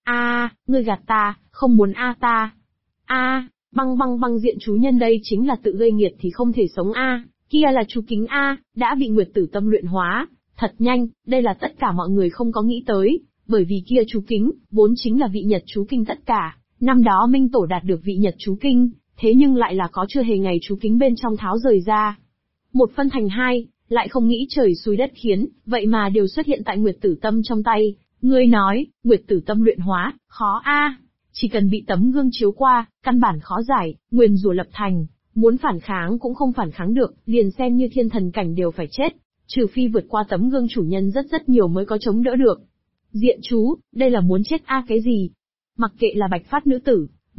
Ngươi gạt ta, không muốn ta. Băng. Diện Chú Nhân đây chính là tự gây nghiệt thì không thể sống kia là chú kính đã bị Nguyệt Tử Tâm luyện hóa, thật nhanh, đây là tất cả mọi người không có nghĩ tới, bởi vì kia chú kính, vốn chính là vị nhật chú kinh tất cả, năm đó Minh Tổ đạt được vị nhật chú kinh. Thế nhưng lại là có chưa hề ngày chú kính bên trong tháo rời ra. Một phân thành hai, lại không nghĩ trời xui đất khiến, vậy mà đều xuất hiện tại Nguyệt Tử Tâm trong tay. Ngươi nói, Nguyệt Tử Tâm luyện hóa, khó Chỉ cần bị tấm gương chiếu qua, căn bản khó giải, nguyền rủa lập thành, muốn phản kháng cũng không phản kháng được, liền xem như thiên thần cảnh đều phải chết, trừ phi vượt qua tấm gương chủ nhân rất nhiều mới có chống đỡ được. Diện chú, đây là muốn chết cái gì? Mặc kệ là Bạch Phát nữ tử,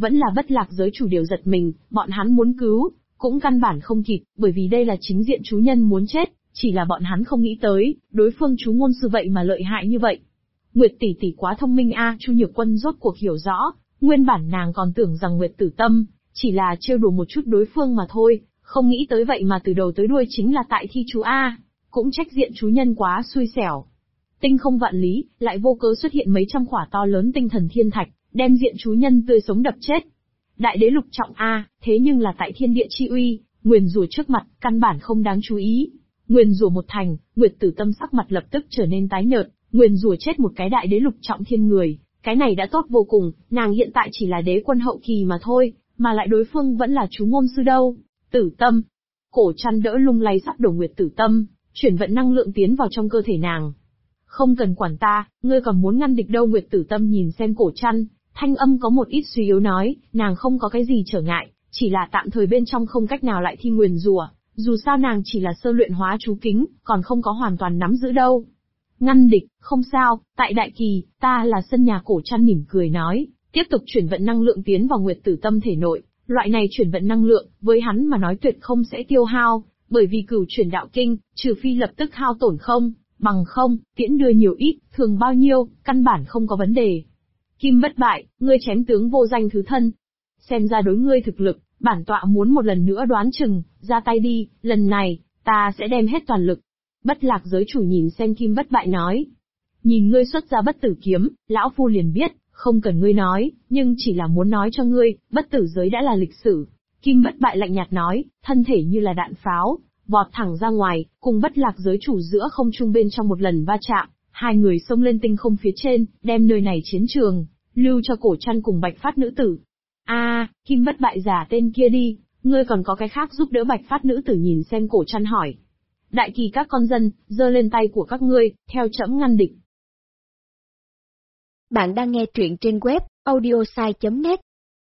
vẫn là Bất Lạc giới chủ đều giật mình, bọn hắn muốn cứu, cũng căn bản không kịp, bởi vì đây là chính diện chú nhân muốn chết, chỉ là bọn hắn không nghĩ tới, đối phương chú ngôn sư vậy mà lợi hại như vậy. Nguyệt tỷ tỷ quá thông minh a, Chu Nhược Quân rốt cuộc hiểu rõ, nguyên bản nàng còn tưởng rằng Nguyệt Tử Tâm chỉ là trêu đùa một chút đối phương mà thôi, không nghĩ tới vậy mà từ đầu tới đuôi chính là tại thi chú a, cũng trách diện chú nhân quá xui xẻo. Tinh không vạn lý, lại vô cớ xuất hiện mấy trăm quả to lớn tinh thần thiên thạch, đem diện chú nhân tươi sống đập chết. Đại đế lục trọng a, thế nhưng là tại thiên địa chi uy, nguyền rủa trước mặt, căn bản không đáng chú ý. Nguyền rủa một thành, Nguyệt Tử Tâm sắc mặt lập tức trở nên tái nhợt, nguyền rủa chết một cái đại đế lục trọng thiên người, cái này đã tốt vô cùng, nàng hiện tại chỉ là đế quân hậu kỳ mà thôi, mà lại đối phương vẫn là chú ngôn sư đâu. Tử Tâm, cổ chăn đỡ lung lay sắp đổ Nguyệt Tử Tâm, chuyển vận năng lượng tiến vào trong cơ thể nàng. Không cần quản ta, ngươi còn muốn ngăn địch đâu. Nguyệt Tử Tâm nhìn xem cổ chăn, thanh âm có một ít suy yếu nói, nàng không có cái gì trở ngại, chỉ là tạm thời bên trong không cách nào lại thi nguyền rủa, dù sao nàng chỉ là sơ luyện hóa chú kính, còn không có hoàn toàn nắm giữ đâu. Ngăn địch, không sao, tại Đại Kỳ, ta là sân nhà. Cổ chăn mỉm cười nói, tiếp tục chuyển vận năng lượng tiến vào Nguyệt Tử Tâm thể nội, loại này chuyển vận năng lượng, với hắn mà nói tuyệt không sẽ tiêu hao, bởi vì cửu chuyển đạo kinh, trừ phi lập tức hao tổn không, bằng không, tiễn đưa nhiều ít, thường bao nhiêu, căn bản không có vấn đề. Kim Bất Bại, ngươi chém tướng vô danh thứ thân. Xem ra đối ngươi thực lực, bản tọa muốn một lần nữa đoán chừng, ra tay đi, lần này, ta sẽ đem hết toàn lực. Bất Lạc giới chủ nhìn xem Kim Bất Bại nói. Nhìn ngươi xuất ra bất tử kiếm, lão phu liền biết, không cần ngươi nói, nhưng chỉ là muốn nói cho ngươi, bất tử giới đã là lịch sử. Kim Bất Bại lạnh nhạt nói, thân thể như là đạn pháo, vọt thẳng ra ngoài, cùng Bất Lạc giới chủ giữa không trung bên trong một lần va chạm, hai người xông lên tinh không phía trên, đem nơi này chiến trường, lưu cho cổ chăn cùng Bạch Phát nữ tử. Kim Bất Bại giả tên kia đi, ngươi còn có cái khác giúp đỡ Bạch Phát nữ tử nhìn xem cổ chăn hỏi. Đại Kỳ các con dân, giơ lên tay của các ngươi, theo trẫm ngăn địch. Bạn đang nghe truyện trên web audiosai.net.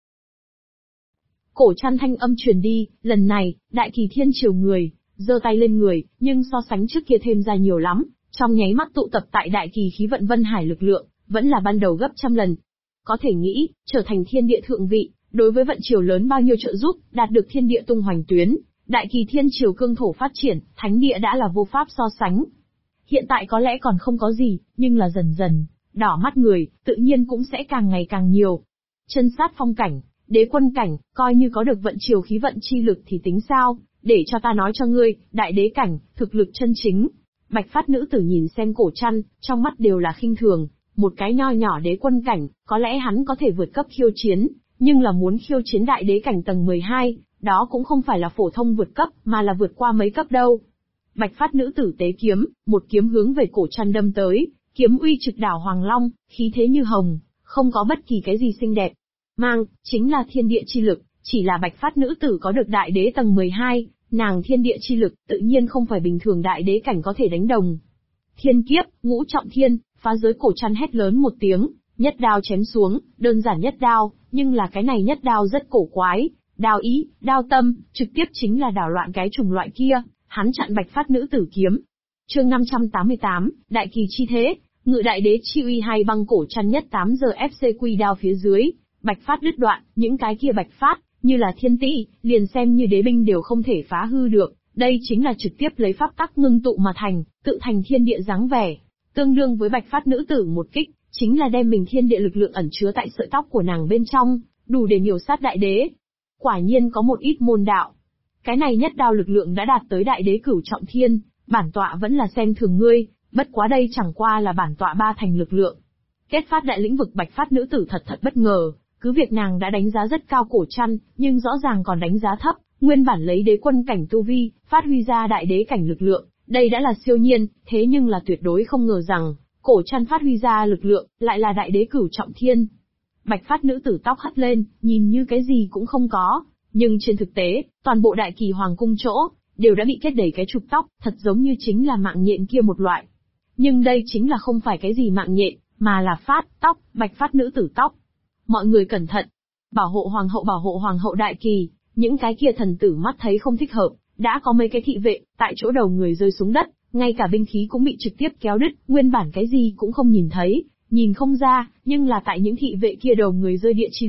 Cổ chăn thanh âm truyền đi, lần này, Đại Kỳ thiên triều người, giơ tay lên người, nhưng so sánh trước kia thêm ra nhiều lắm, trong nháy mắt tụ tập tại Đại Kỳ khí vận Vân Hải lực lượng, vẫn là ban đầu gấp trăm lần. Có thể nghĩ, trở thành thiên địa thượng vị, đối với vận triều lớn bao nhiêu trợ giúp, đạt được thiên địa tung hoành tuyến, Đại Kỳ thiên triều cương thổ phát triển, thánh địa đã là vô pháp so sánh. Hiện tại có lẽ còn không có gì, nhưng là dần dần, đỏ mắt người, tự nhiên cũng sẽ càng ngày càng nhiều. Chân sát phong cảnh, đế quân cảnh, coi như có được vận triều khí vận chi lực thì tính sao, để cho ta nói cho ngươi, đại đế cảnh, thực lực chân chính. Bạch Phát nữ tử nhìn xem cổ chăn, trong mắt đều là khinh thường, một cái nho nhỏ đế quân cảnh, có lẽ hắn có thể vượt cấp khiêu chiến, nhưng là muốn khiêu chiến đại đế cảnh tầng 12, đó cũng không phải là phổ thông vượt cấp, mà là vượt qua mấy cấp đâu. Bạch Phát nữ tử tế kiếm, một kiếm hướng về cổ chăn đâm tới, kiếm uy trực đảo Hoàng Long, khí thế như hồng, không có bất kỳ cái gì xinh đẹp. Mang, chính là thiên địa chi lực, chỉ là Bạch Phát nữ tử có được đại đế tầng 12, nàng thiên địa chi lực, tự nhiên không phải bình thường đại đế cảnh có thể đánh đồng. Thiên kiếp, ngũ trọng thiên, phá giới. Cổ chăn hét lớn một tiếng, nhất đao chém xuống, đơn giản nhất đao, nhưng là cái này nhất đao rất cổ quái, đao ý, đao tâm, trực tiếp chính là đảo loạn cái chủng loại kia, hắn chặn Bạch Phát nữ tử kiếm. Chương 588, Đại Kỳ chi thế, ngự đại đế chi uy. Hay băng. Cổ chăn nhất 8 giờ FC quy đao phía dưới, Bạch Phát đứt đoạn, những cái kia Bạch Phát, như là thiên tỷ, liền xem như đế binh đều không thể phá hư được, đây chính là trực tiếp lấy pháp tắc ngưng tụ mà thành, tự thành thiên địa dáng vẻ. Tương đương với Bạch Phát nữ tử một kích, chính là đem mình thiên địa lực lượng ẩn chứa tại sợi tóc của nàng bên trong, đủ để miểu sát đại đế. Quả nhiên có một ít môn đạo. Cái này nhất đao lực lượng đã đạt tới đại đế cửu trọng thiên, bản tọa vẫn là xem thường ngươi, bất quá đây chẳng qua là bản tọa 3 thành lực lượng. Kết phát đại lĩnh vực. Bạch Phát nữ tử thật bất ngờ, cứ việc nàng đã đánh giá rất cao cổ chăn, nhưng rõ ràng còn đánh giá thấp, nguyên bản lấy đế quân cảnh tu vi, phát huy ra đại đế cảnh lực lượng, đây đã là siêu nhiên, thế nhưng là tuyệt đối không ngờ rằng, cổ chăn phát huy ra lực lượng, lại là đại đế cửu trọng thiên. Bạch Phát nữ tử tóc hất lên, nhìn như cái gì cũng không có, nhưng trên thực tế, toàn bộ Đại Kỳ hoàng cung chỗ, đều đã bị kết đầy cái trục tóc, thật giống như chính là mạng nhện kia một loại. Nhưng đây chính là không phải cái gì mạng nhện, mà là tóc, Bạch Phát nữ tử tóc. Mọi người cẩn thận, bảo hộ hoàng hậu. Đại Kỳ, những cái kia thần tử mắt thấy không thích hợp, đã có mấy cái thị vệ, tại chỗ đầu người rơi xuống đất, ngay cả binh khí cũng bị trực tiếp kéo đứt, nguyên bản cái gì cũng không nhìn thấy, nhìn không ra, nhưng là tại những thị vệ kia đầu người rơi địa chi lúc,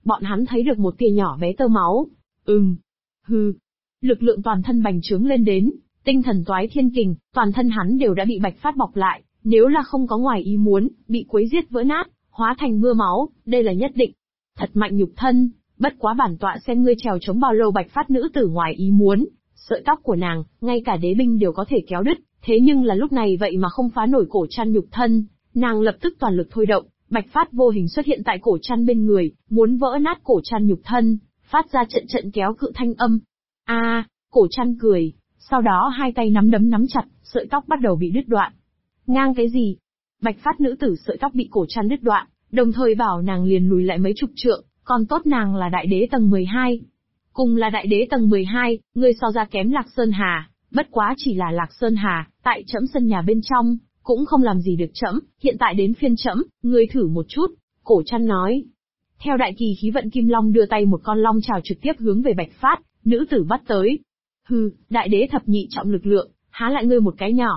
bọn hắn thấy được một tia nhỏ bé tơ máu. Hừ. Lực lượng toàn thân bành trướng lên đến, tinh thần toái thiên kình, toàn thân hắn đều đã bị Bạch Phát bọc lại, nếu là không có ngoài ý muốn, bị quấy giết vỡ nát, hóa thành mưa máu, đây là nhất định. Thật mạnh nhục thân, bất quá bản tọa xem ngươi trèo chống bao lâu. Bạch Phát nữ tử ngoài ý muốn, sợi tóc của nàng, ngay cả đế binh đều có thể kéo đứt, thế nhưng là lúc này vậy mà không phá nổi cổ chăn nhục thân, nàng lập tức toàn lực thôi động, Bạch Phát vô hình xuất hiện tại cổ chăn bên người, muốn vỡ nát cổ chăn nhục thân, phát ra trận trận kéo cự thanh âm. Cổ chăn cười, sau đó hai tay nắm đấm nắm chặt, sợi tóc bắt đầu bị đứt đoạn. Ngang cái gì? Bạch Phát nữ tử sợi tóc bị cổ chăn đứt đoạn, đồng thời bảo nàng liền lùi lại mấy chục trượng, còn tốt nàng là đại đế tầng 12. Cùng là đại đế tầng 12, người so ra kém Lạc Sơn Hà, bất quá chỉ là Lạc Sơn Hà, tại trẫm sân nhà bên trong, cũng không làm gì được trẫm, hiện tại đến phiên trẫm, ngươi thử một chút, cổ chăn nói. Theo đại kỳ khí vận Kim Long đưa tay một con long chảo trực tiếp hướng về Bạch Phát, nữ tử bắt tới. Đại đế thập nhị trọng lực lượng, há lại ngươi một cái nhỏ.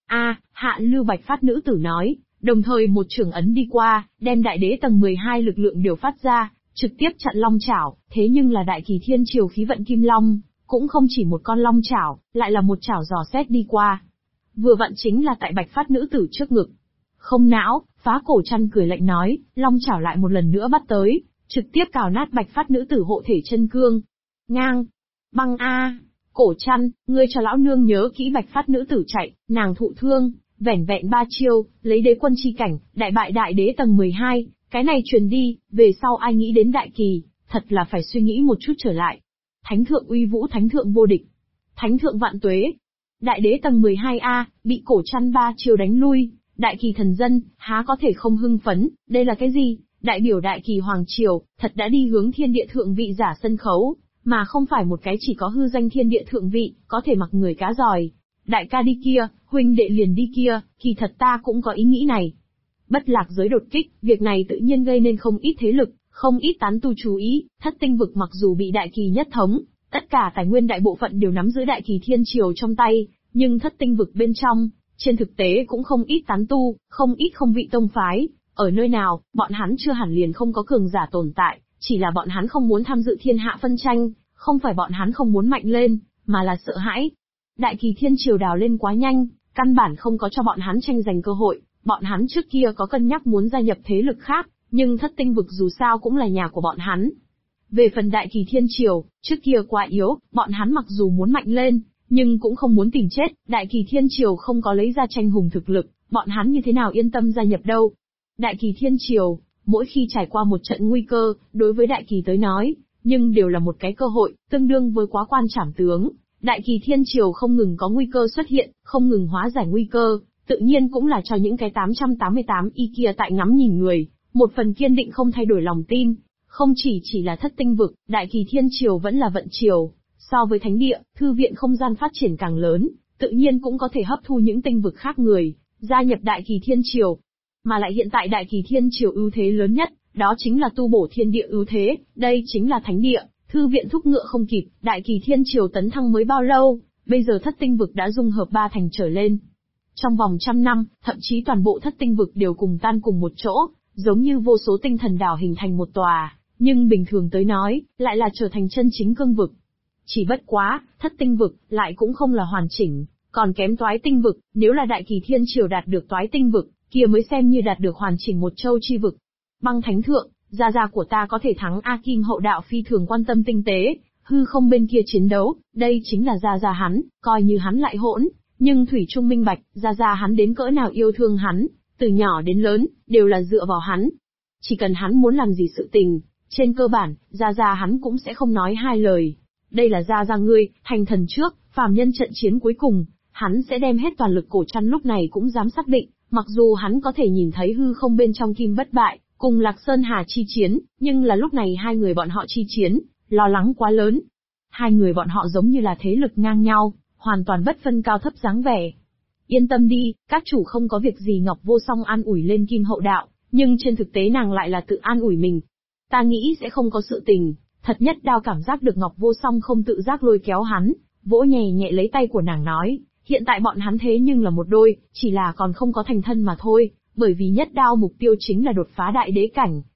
Hạ lưu. Bạch Phát nữ tử nói, đồng thời một trường ấn đi qua, đem đại đế tầng 12 lực lượng điều phát ra, trực tiếp chặn long chảo, thế nhưng là đại kỳ thiên triều khí vận Kim Long, cũng không chỉ một con long chảo, lại là một chảo dò xét đi qua. Vừa vặn chính là tại Bạch Phát nữ tử trước ngực. Không não, phá cổ chăn cười lạnh nói, long chảo lại một lần nữa bắt tới, trực tiếp cào nát Bạch Phát nữ tử hộ thể chân cương. Ngang, băng cổ chăn, ngươi cho lão nương nhớ kỹ. Bạch Phát nữ tử chạy, nàng thụ thương, vẻn vẹn 3 chiêu, lấy đế quân chi cảnh, đại bại đại đế tầng 12, cái này truyền đi, về sau ai nghĩ đến đại kỳ, thật là phải suy nghĩ một chút trở lại. Thánh thượng uy vũ, thánh thượng vô địch, thánh thượng vạn tuế. Đại đế tầng 12A, bị cổ chăn 3 chiêu đánh lui, đại kỳ thần dân, há có thể không hưng phấn, đây là cái gì? Đại biểu đại kỳ hoàng triều, thật đã đi hướng thiên địa thượng vị giả sân khấu, mà không phải một cái chỉ có hư danh thiên địa thượng vị, có thể mặc người cá giòi. Đại ca đi kia, huynh đệ liền đi kia, kỳ thật ta cũng có ý nghĩ này. Bất lạc giới đột kích, việc này tự nhiên gây nên không ít thế lực, không ít tán tu chú ý. Thất tinh vực mặc dù bị đại kỳ nhất thống, tất cả tài nguyên đại bộ phận đều nắm giữ đại kỳ thiên triều trong tay, nhưng thất tinh vực bên trong, trên thực tế cũng không ít tán tu, không ít không vị tông phái. Ở nơi nào, bọn hắn chưa hẳn liền không có cường giả tồn tại, chỉ là bọn hắn không muốn tham dự thiên hạ phân tranh, không phải bọn hắn không muốn mạnh lên, mà là sợ hãi. Đại kỳ thiên triều đào lên quá nhanh, căn bản không có cho bọn hắn tranh giành cơ hội. Bọn hắn trước kia có cân nhắc muốn gia nhập thế lực khác, nhưng thất tinh vực dù sao cũng là nhà của bọn hắn. Về phần đại kỳ thiên triều, trước kia quá yếu, bọn hắn mặc dù muốn mạnh lên, nhưng cũng không muốn tìm chết. Đại kỳ thiên triều không có lấy ra tranh hùng thực lực, bọn hắn như thế nào yên tâm gia nhập đâu. Đại kỳ thiên triều, mỗi khi trải qua một trận nguy cơ, đối với đại kỳ tới nói, nhưng đều là một cái cơ hội, tương đương với quá quan trảm tướng. Đại kỳ thiên triều không ngừng có nguy cơ xuất hiện, không ngừng hóa giải nguy cơ, tự nhiên cũng là cho những cái 888 y kia tại ngắm nhìn người, một phần kiên định không thay đổi lòng tin. Không chỉ là thất tinh vực, đại kỳ thiên triều vẫn là vận triều, so với thánh địa, thư viện không gian phát triển càng lớn, tự nhiên cũng có thể hấp thu những tinh vực khác người, gia nhập đại kỳ thiên triều. Mà lại hiện tại đại kỳ thiên triều ưu thế lớn nhất, đó chính là tu bổ thiên địa ưu thế, đây chính là thánh địa, thư viện thúc ngựa không kịp. Đại kỳ thiên triều tấn thăng mới bao lâu, bây giờ thất tinh vực đã dung hợp 3 thành trở lên. Trong vòng 100 năm, thậm chí toàn bộ thất tinh vực đều cùng tan cùng một chỗ, giống như vô số tinh thần đảo hình thành một tòa, nhưng bình thường tới nói, lại là trở thành chân chính cương vực. Chỉ bất quá, thất tinh vực, lại cũng không là hoàn chỉnh, còn kém toái tinh vực. Nếu là đại kỳ thiên triều đạt được toái tinh vực, kia mới xem như đạt được hoàn chỉnh một châu chi vực. Băng thánh thượng, gia gia của ta có thể thắng A Kim hậu đạo phi thường quan tâm tinh tế, hư không bên kia chiến đấu, đây chính là gia gia hắn, coi như hắn lại hỗn, nhưng thủy trung minh bạch, gia gia hắn đến cỡ nào yêu thương hắn, từ nhỏ đến lớn, đều là dựa vào hắn. Chỉ cần hắn muốn làm gì sự tình, trên cơ bản, gia gia hắn cũng sẽ không nói hai lời. Đây là gia gia ngươi, thành thần trước, phàm nhân trận chiến cuối cùng, hắn sẽ đem hết toàn lực. Cổ chăn lúc này cũng dám xác định, mặc dù hắn có thể nhìn thấy hư không bên trong Kim bất bại, cùng Lạc Sơn Hà chi chiến, nhưng là lúc này hai người bọn họ chi chiến, lo lắng quá lớn. Hai người bọn họ giống như là thế lực ngang nhau, hoàn toàn bất phân cao thấp dáng vẻ. Yên tâm đi, các chủ không có việc gì. Ngọc Vô Song an ủi lên Kim hậu đạo, nhưng trên thực tế nàng lại là tự an ủi mình. Ta nghĩ sẽ không có sự tình. Thật nhất Đao cảm giác được Ngọc Vô Song không tự giác lôi kéo hắn, vỗ nhẹ nhẹ lấy tay của nàng nói, hiện tại bọn hắn thế nhưng là một đôi, chỉ là còn không có thành thân mà thôi, bởi vì Nhất Đao mục tiêu chính là đột phá đại đế cảnh,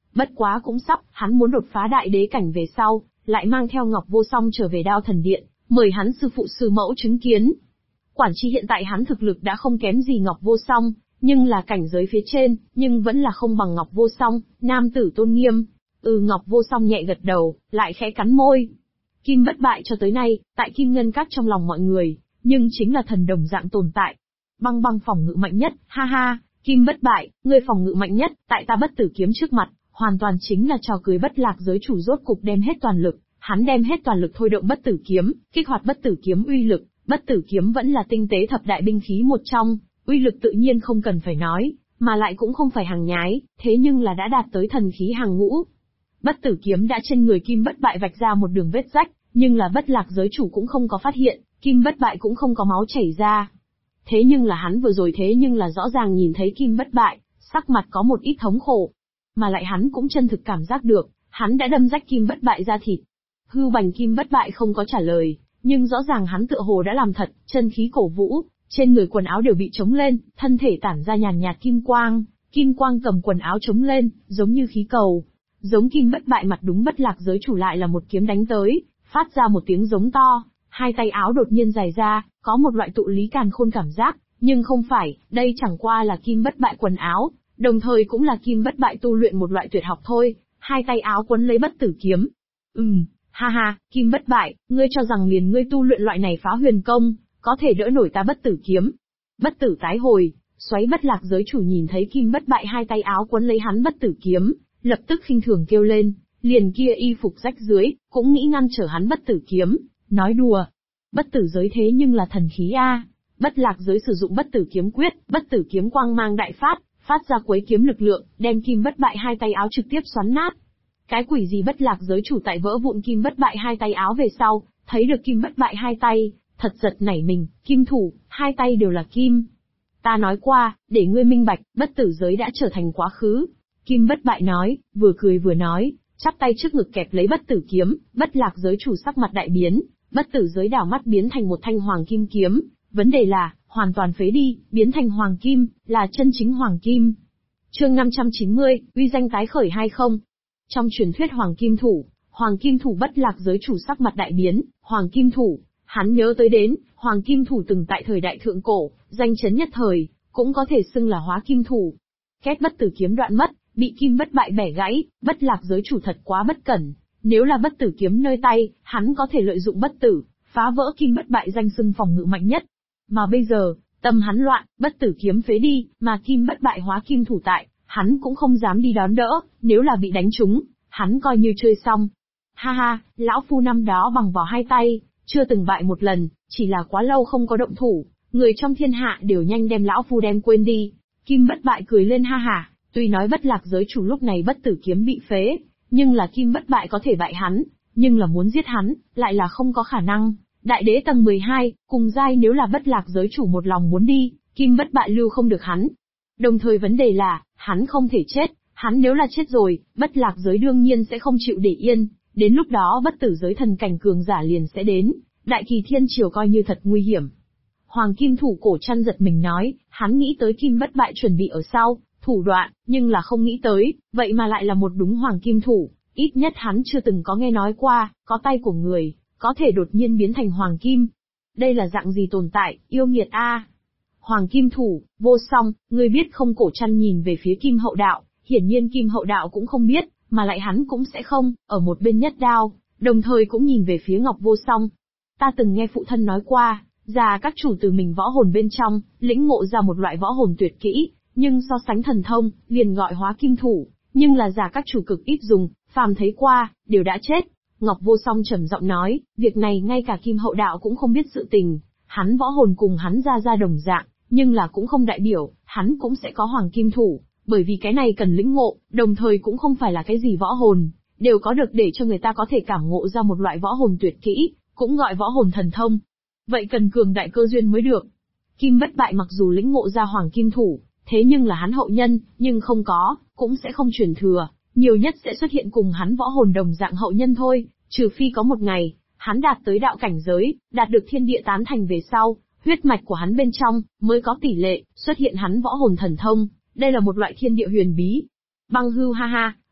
Bất quá cũng sắp, hắn muốn đột phá đại đế cảnh về sau, lại mang theo Ngọc Vô Song trở về Đao Thần Điện, mời hắn sư phụ sư mẫu chứng kiến. Quản chi hiện tại hắn thực lực đã không kém gì Ngọc Vô Song, nhưng là cảnh giới phía trên, nhưng vẫn là không bằng Ngọc Vô Song, nam tử tôn nghiêm. Ngọc Vô Song nhẹ gật đầu, lại khẽ cắn môi. Kim Bất Bại cho tới nay, tại Kim Ngân Các trong lòng mọi người, nhưng chính là thần đồng dạng tồn tại. Băng băng phòng ngự mạnh nhất, ha ha, Kim Bất Bại, ngươi phòng ngự mạnh nhất, tại ta Bất Tử Kiếm trước mặt, hoàn toàn chính là trò cười. Bất Lạc giới chủ rốt cục đem hết toàn lực, hắn đem hết toàn lực thôi động Bất Tử Kiếm, kích hoạt Bất Tử Kiếm uy lực. Bất Tử Kiếm vẫn là tinh tế thập đại binh khí một trong, uy lực tự nhiên không cần phải nói, mà lại cũng không phải hàng nhái, thế nhưng là đã đạt tới thần khí hàng ngũ. Bất Tử Kiếm đã trên người Kim Bất Bại vạch ra một đường vết rách, nhưng là Bất Lạc giới chủ cũng không có phát hiện, Kim Bất Bại cũng không có máu chảy ra. Thế nhưng là hắn vừa rồi rõ ràng nhìn thấy Kim Bất Bại, sắc mặt có một ít thống khổ. Mà lại hắn cũng chân thực cảm giác được, hắn đã đâm rách Kim Bất Bại ra thịt. Hưu Bành Kim Bất Bại không có trả lời, nhưng rõ ràng hắn tựa hồ đã làm thật, chân khí cổ vũ, trên người quần áo đều bị trống lên, thân thể tản ra nhàn nhạt kim quang cầm quần áo trống lên, giống như khí cầu. Giống Kim Bất Bại mặt đúng Bất Lạc giới chủ lại là một kiếm đánh tới, phát ra một tiếng giống to, hai tay áo đột nhiên dài ra, có một loại tụ lý càn khôn cảm giác, nhưng không phải, đây chẳng qua là Kim Bất Bại quần áo, đồng thời cũng là Kim Bất Bại tu luyện một loại tuyệt học thôi, hai tay áo quấn lấy Bất Tử Kiếm. Ha ha, Kim Bất Bại, ngươi cho rằng liền ngươi tu luyện loại này phá huyền công, có thể đỡ nổi ta Bất Tử Kiếm. Bất tử tái hồi, xoáy Bất Lạc giới chủ nhìn thấy Kim Bất Bại hai tay áo quấn lấy hắn Bất Tử Kiếm, lập tức khinh thường kêu lên, liền kia y phục rách dưới, cũng nghĩ ngăn trở hắn Bất Tử Kiếm, nói đùa. Bất tử giới thế nhưng là thần khí a. Bất Lạc giới sử dụng Bất Tử Kiếm quyết, Bất Tử Kiếm quang mang đại phát ra quấy kiếm lực lượng, đem Kim Bất Bại hai tay áo trực tiếp xoắn nát. Cái quỷ gì Bất Lạc giới chủ tại vỡ vụn Kim Bất Bại hai tay áo về sau, thấy được Kim Bất Bại hai tay, thật giật nảy mình, kim thủ, hai tay đều là kim. Ta nói qua, để ngươi minh bạch, bất tử giới đã trở thành quá khứ. Kim Bất Bại nói, vừa cười vừa nói, chắp tay trước ngực kẹp lấy Bất Tử Kiếm. Bất Lạc giới chủ sắc mặt đại biến, bất tử giới đảo mắt biến thành một thanh hoàng kim kiếm. Vấn đề là, hoàn toàn phế đi, biến thành hoàng kim, là chân chính hoàng kim. Chương 590, uy danh tái khởi hay không? Trong truyền thuyết hoàng kim thủ Bất Lạc giới chủ sắc mặt đại biến, hoàng kim thủ, hắn nhớ tới đến, hoàng kim thủ từng tại thời đại thượng cổ, danh chấn nhất thời, cũng có thể xưng là hóa kim thủ. Két Bất Tử Kiếm đoạn mất, bị Kim Bất Bại bẻ gãy, Bất Lạc giới chủ thật quá bất cẩn, nếu là Bất Tử Kiếm nơi tay, hắn có thể lợi dụng bất tử, phá vỡ Kim Bất Bại danh xưng phòng ngự mạnh nhất. Mà bây giờ, tâm hắn loạn, Bất Tử Kiếm phế đi, mà Kim Bất Bại hóa kim thủ tại, hắn cũng không dám đi đón đỡ, nếu là bị đánh trúng, hắn coi như chơi xong. Ha ha, lão phu năm đó bằng vào hai tay, chưa từng bại một lần, chỉ là quá lâu không có động thủ, người trong thiên hạ đều nhanh đem lão phu đem quên đi. Kim Bất Bại cười lên ha hả, tuy nói Bất Lạc giới chủ lúc này Bất Tử Kiếm bị phế, nhưng là Kim Bất Bại có thể bại hắn, nhưng là muốn giết hắn, lại là không có khả năng. Đại đế tầng 12, cùng giai nếu là Bất Lạc giới chủ một lòng muốn đi, Kim Bất Bại lưu không được hắn. Đồng thời vấn đề là, hắn không thể chết, hắn nếu là chết rồi, Bất Lạc giới đương nhiên sẽ không chịu để yên, đến lúc đó bất tử giới thần cảnh cường giả liền sẽ đến, đại kỳ thiên triều coi như thật nguy hiểm. Hoàng kim thủ cổ chăn giật mình nói, hắn nghĩ tới Kim Bất Bại chuẩn bị ở sau, thủ đoạn, nhưng là không nghĩ tới, vậy mà lại là một đúng hoàng kim thủ, ít nhất hắn chưa từng có nghe nói qua, có tay của người, có thể đột nhiên biến thành hoàng kim. Đây là dạng gì tồn tại, yêu nghiệt a. Hoàng kim thủ, Vô Song, ngươi biết không? Cổ chăn nhìn về phía Kim Hậu Đạo, hiển nhiên Kim Hậu Đạo cũng không biết, mà lại hắn cũng sẽ không, ở một bên Nhất Đao, đồng thời cũng nhìn về phía Ngọc Vô Song. Ta từng nghe phụ thân nói qua, già các chủ từ mình võ hồn bên trong, lĩnh ngộ ra một loại võ hồn tuyệt kỹ, nhưng so sánh thần thông, liền gọi hóa kim thủ, nhưng là già các chủ cực ít dùng, phàm thấy qua, đều đã chết. Ngọc Vô Song trầm giọng nói, việc này ngay cả Kim Hậu Đạo cũng không biết sự tình, hắn võ hồn cùng hắn ra đồng dạng, nhưng là cũng không đại biểu, hắn cũng sẽ có hoàng kim thủ, bởi vì cái này cần lĩnh ngộ, đồng thời cũng không phải là cái gì võ hồn, đều có được để cho người ta có thể cảm ngộ ra một loại võ hồn tuyệt kỹ, cũng gọi võ hồn thần thông. Vậy cần cường đại cơ duyên mới được. Kim Bất Bại mặc dù lĩnh ngộ ra hoàng kim thủ, thế nhưng là hắn hậu nhân, nhưng không có, cũng sẽ không truyền thừa, nhiều nhất sẽ xuất hiện cùng hắn võ hồn đồng dạng hậu nhân thôi, trừ phi có một ngày, hắn đạt tới đạo cảnh giới, đạt được thiên địa tán thành về sau, huyết mạch của hắn bên trong, mới có tỷ lệ, xuất hiện hắn võ hồn thần thông, đây là một loại thiên địa huyền bí. Băng hưu ha ha,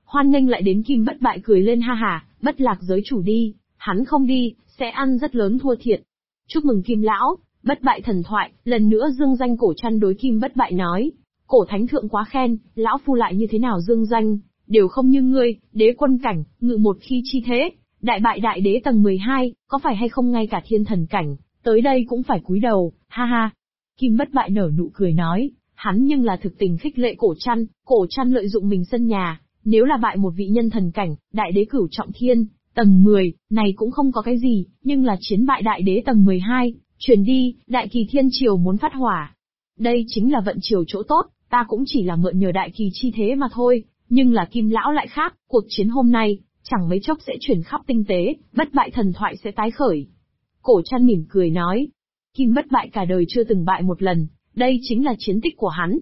Hoan nghênh lại đến. Kim Bất Bại cười lên ha hả, Bất Lạc giới chủ đi, hắn không đi, sẽ ăn rất lớn thua thiệt. Chúc mừng Kim lão. Bất Bại thần thoại, lần nữa dương danh Cổ Trăn đối Kim Bất Bại nói. Cổ thánh thượng quá khen, lão phu lại như thế nào dương danh, đều không như ngươi, đế quân cảnh, ngự một khi chi thế, đại bại đại đế tầng 12, có phải hay không ngay cả thiên thần cảnh, tới đây cũng phải cúi đầu, ha ha. Kim Bất Bại nở nụ cười nói, hắn nhưng là thực tình khích lệ Cổ Trăn lợi dụng mình sân nhà, nếu là bại một vị nhân thần cảnh, đại đế cửu trọng thiên, tầng 10, này cũng không có cái gì, nhưng là chiến bại đại đế tầng 12, truyền đi, đại kỳ thiên triều muốn phát hỏa. Đây chính là vận triều chỗ tốt, ta cũng chỉ là mượn nhờ đại kỳ chi thế mà thôi, nhưng là Kim lão lại khác, cuộc chiến hôm nay, chẳng mấy chốc sẽ chuyển khắp tinh tế, Bất Bại thần thoại sẽ tái khởi. Cổ Trăn mỉm cười nói, Kim Bất Bại cả đời chưa từng bại một lần, đây chính là chiến tích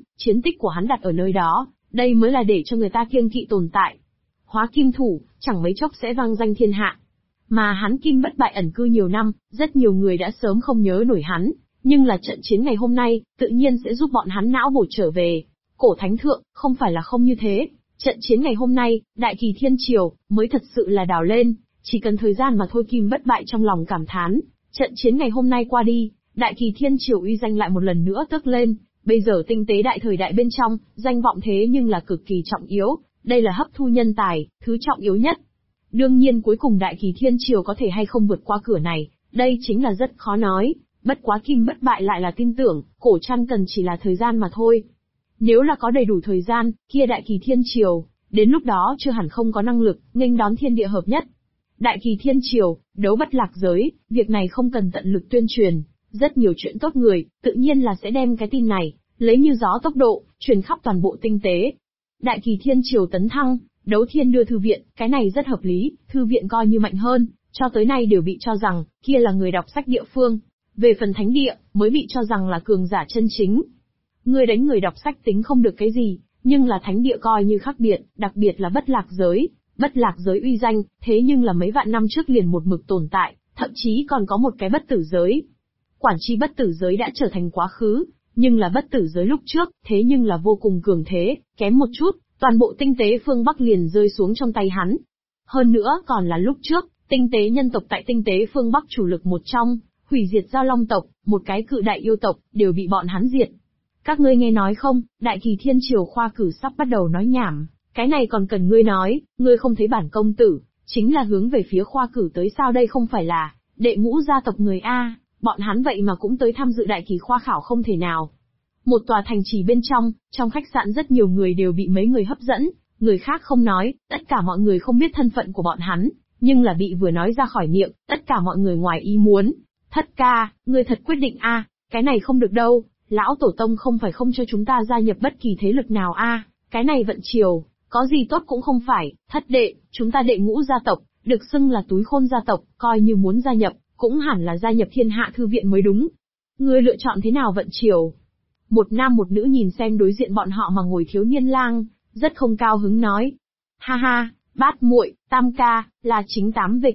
của hắn đặt ở nơi đó, đây mới là để cho người ta kiêng kỵ tồn tại. Hóa kim thủ, chẳng mấy chốc sẽ vang danh thiên hạ. Mà hắn Kim Bất Bại ẩn cư nhiều năm, rất nhiều người đã sớm không nhớ nổi hắn, nhưng là trận chiến ngày hôm nay, tự nhiên sẽ giúp bọn hắn não bổ trở về. Cổ thánh thượng, không phải là không như thế, trận chiến ngày hôm nay, đại kỳ thiên triều, mới thật sự là đào lên, chỉ cần thời gian mà thôi. Kim Bất Bại trong lòng cảm thán, trận chiến ngày hôm nay qua đi, đại kỳ thiên triều uy danh lại một lần nữa tước lên, bây giờ tinh tế đại thời đại bên trong, danh vọng thế nhưng là cực kỳ trọng yếu, đây là hấp thu nhân tài, thứ trọng yếu nhất. Đương nhiên cuối cùng đại kỳ thiên triều có thể hay không vượt qua cửa này, đây chính là rất khó nói, bất quá Kim Bất Bại lại là tin tưởng, Cổ Trăn cần chỉ là thời gian mà thôi. Nếu là có đầy đủ thời gian, kia đại kỳ thiên triều, đến lúc đó chưa hẳn không có năng lực, nghênh đón thiên địa hợp nhất. Đại kỳ thiên triều, đấu Bất Lạc giới, việc này không cần tận lực tuyên truyền, rất nhiều chuyện tốt người, tự nhiên là sẽ đem cái tin này, lấy như gió tốc độ, truyền khắp toàn bộ tinh tế. Đại kỳ thiên triều tấn thăng, đấu thiên đưa thư viện, cái này rất hợp lý, thư viện coi như mạnh hơn, cho tới nay đều bị cho rằng, kia là người đọc sách địa phương. Về phần thánh địa, mới bị cho rằng là cường giả chân chính. Người đánh người đọc sách tính không được cái gì, nhưng là thánh địa coi như khác biệt, đặc biệt là Bất Lạc giới. Bất Lạc giới uy danh, thế nhưng là mấy vạn năm trước liền một mực tồn tại, thậm chí còn có một cái bất tử giới. Quản chi bất tử giới đã trở thành quá khứ, nhưng là bất tử giới lúc trước, thế nhưng là vô cùng cường thế, kém một chút, toàn bộ tinh tế phương Bắc liền rơi xuống trong tay hắn. Hơn nữa còn là lúc trước, tinh tế nhân tộc tại tinh tế phương Bắc chủ lực một trong, hủy diệt Giao Long tộc, một cái cự đại yêu tộc, đều bị bọn hắn diệt. Các ngươi nghe nói không, đại kỳ thiên triều khoa cử sắp bắt đầu nói nhảm, cái này còn cần ngươi nói, ngươi không thấy bản công tử, chính là hướng về phía khoa cử tới sao? Đây không phải là đệ ngũ gia tộc người A, bọn hắn vậy mà cũng tới tham dự đại kỳ khoa khảo không thể nào. Một tòa thành trì bên trong khách sạn rất nhiều người đều bị mấy người hấp dẫn, người khác không nói, tất cả mọi người không biết thân phận của bọn hắn, nhưng là bị vừa nói ra khỏi miệng, tất cả mọi người ngoài ý muốn. Thất ca, ngươi thật quyết định A, cái này không được đâu, lão tổ tông không phải không cho chúng ta gia nhập bất kỳ thế lực nào A, cái này vận triều, có gì tốt cũng không phải. Thất đệ, chúng ta đệ ngũ gia tộc, được xưng là túi khôn gia tộc, coi như muốn gia nhập, cũng hẳn là gia nhập thiên hạ thư viện mới đúng. Ngươi lựa chọn thế nào vận triều? Một nam một nữ nhìn xem đối diện bọn họ mà ngồi thiếu niên lang, rất không cao hứng nói. Ha ha, bát muội, tam ca, là chính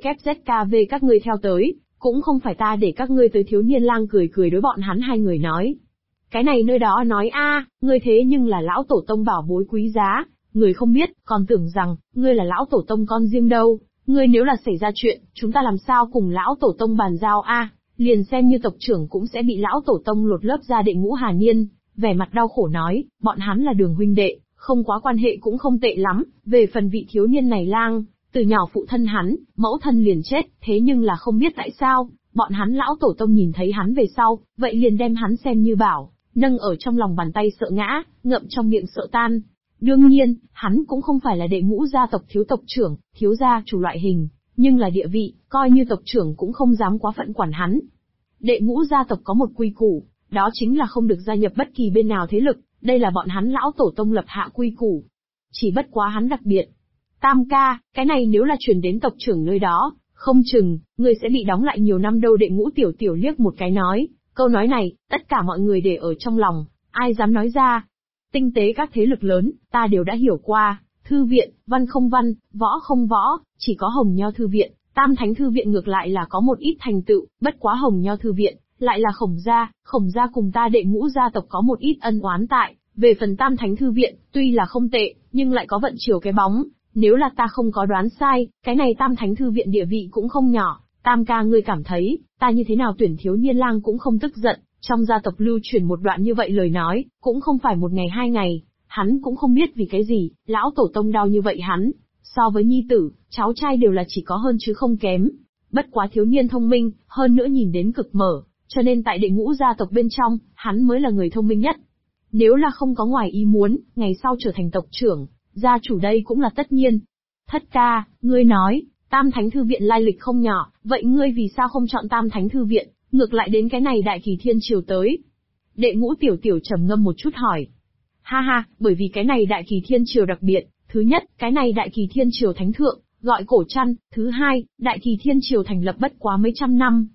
8WZKV các ngươi theo tới, cũng không phải ta để các ngươi tới. Thiếu niên lang cười cười đối bọn hắn hai người nói. Cái này nơi đó nói a, ngươi thế nhưng là lão tổ tông bảo bối quý giá, người không biết, còn tưởng rằng, ngươi là lão tổ tông con riêng đâu, ngươi nếu là xảy ra chuyện, chúng ta làm sao cùng lão tổ tông bàn giao a? Liền xem như tộc trưởng cũng sẽ bị lão tổ tông lột lớp ra. Đệ ngũ Hà Niên, vẻ mặt đau khổ nói, bọn hắn là Đường huynh đệ, không quá quan hệ cũng không tệ lắm, về phần vị thiếu niên này lang, từ nhỏ phụ thân hắn, mẫu thân liền chết, thế nhưng là không biết tại sao, bọn hắn lão tổ tông nhìn thấy hắn về sau, vậy liền đem hắn xem như bảo, nâng ở trong lòng bàn tay sợ ngã, ngậm trong miệng sợ tan. Đương nhiên, hắn cũng không phải là đệ ngũ gia tộc thiếu tộc trưởng, thiếu gia chủ loại hình, nhưng là địa vị, coi như tộc trưởng cũng không dám quá phận quản hắn. Đệ ngũ gia tộc có một quy củ, đó chính là không được gia nhập bất kỳ bên nào thế lực, đây là bọn hắn lão tổ tông lập hạ quy củ. Chỉ bất quá hắn đặc biệt. Tam ca, cái này nếu là truyền đến tộc trưởng nơi đó, không chừng, người sẽ bị đóng lại nhiều năm đâu. Đệ ngũ tiểu tiểu liếc một cái nói, câu nói này, tất cả mọi người để ở trong lòng, ai dám nói ra. Tinh tế các thế lực lớn, ta đều đã hiểu qua, thư viện, văn không văn, võ không võ, chỉ có Hồng Nho thư viện, Tam Thánh thư viện ngược lại là có một ít thành tựu, bất quá Hồng Nho thư viện, lại là Khổng gia cùng ta đệ ngũ gia tộc có một ít ân oán tại, về phần Tam Thánh thư viện, tuy là không tệ, nhưng lại có vận chiều cái bóng, Nếu là ta không có đoán sai, cái này Tam Thánh Thư viện địa vị cũng không nhỏ. Tam ca ngươi cảm thấy, ta như thế nào tuyển Thiếu Niên Lang cũng không tức giận, trong gia tộc lưu truyền một đoạn như vậy lời nói, cũng không phải một ngày hai ngày, hắn cũng không biết vì cái gì, lão tổ tông đau như vậy hắn, so với nhi tử, cháu trai đều là chỉ có hơn chứ không kém. Bất quá thiếu niên thông minh, hơn nữa nhìn đến cực mở, cho nên tại đệ ngũ gia tộc bên trong, hắn mới là người thông minh nhất. Nếu là không có ngoài ý muốn, ngày sau trở thành tộc trưởng, gia chủ đây cũng là tất nhiên. Thất ca, ngươi nói, Tam Thánh Thư viện lai lịch không nhỏ, vậy ngươi vì sao không chọn Tam Thánh Thư viện, ngược lại đến cái này Đại Kỳ Thiên Triều tới? Đệ ngũ tiểu tiểu trầm ngâm một chút hỏi. Ha ha, bởi vì cái này Đại Kỳ Thiên Triều đặc biệt, thứ nhất, cái này Đại Kỳ Thiên Triều Thánh Thượng, gọi cổ trăn, thứ hai, Đại Kỳ Thiên Triều thành lập bất quá mấy trăm năm,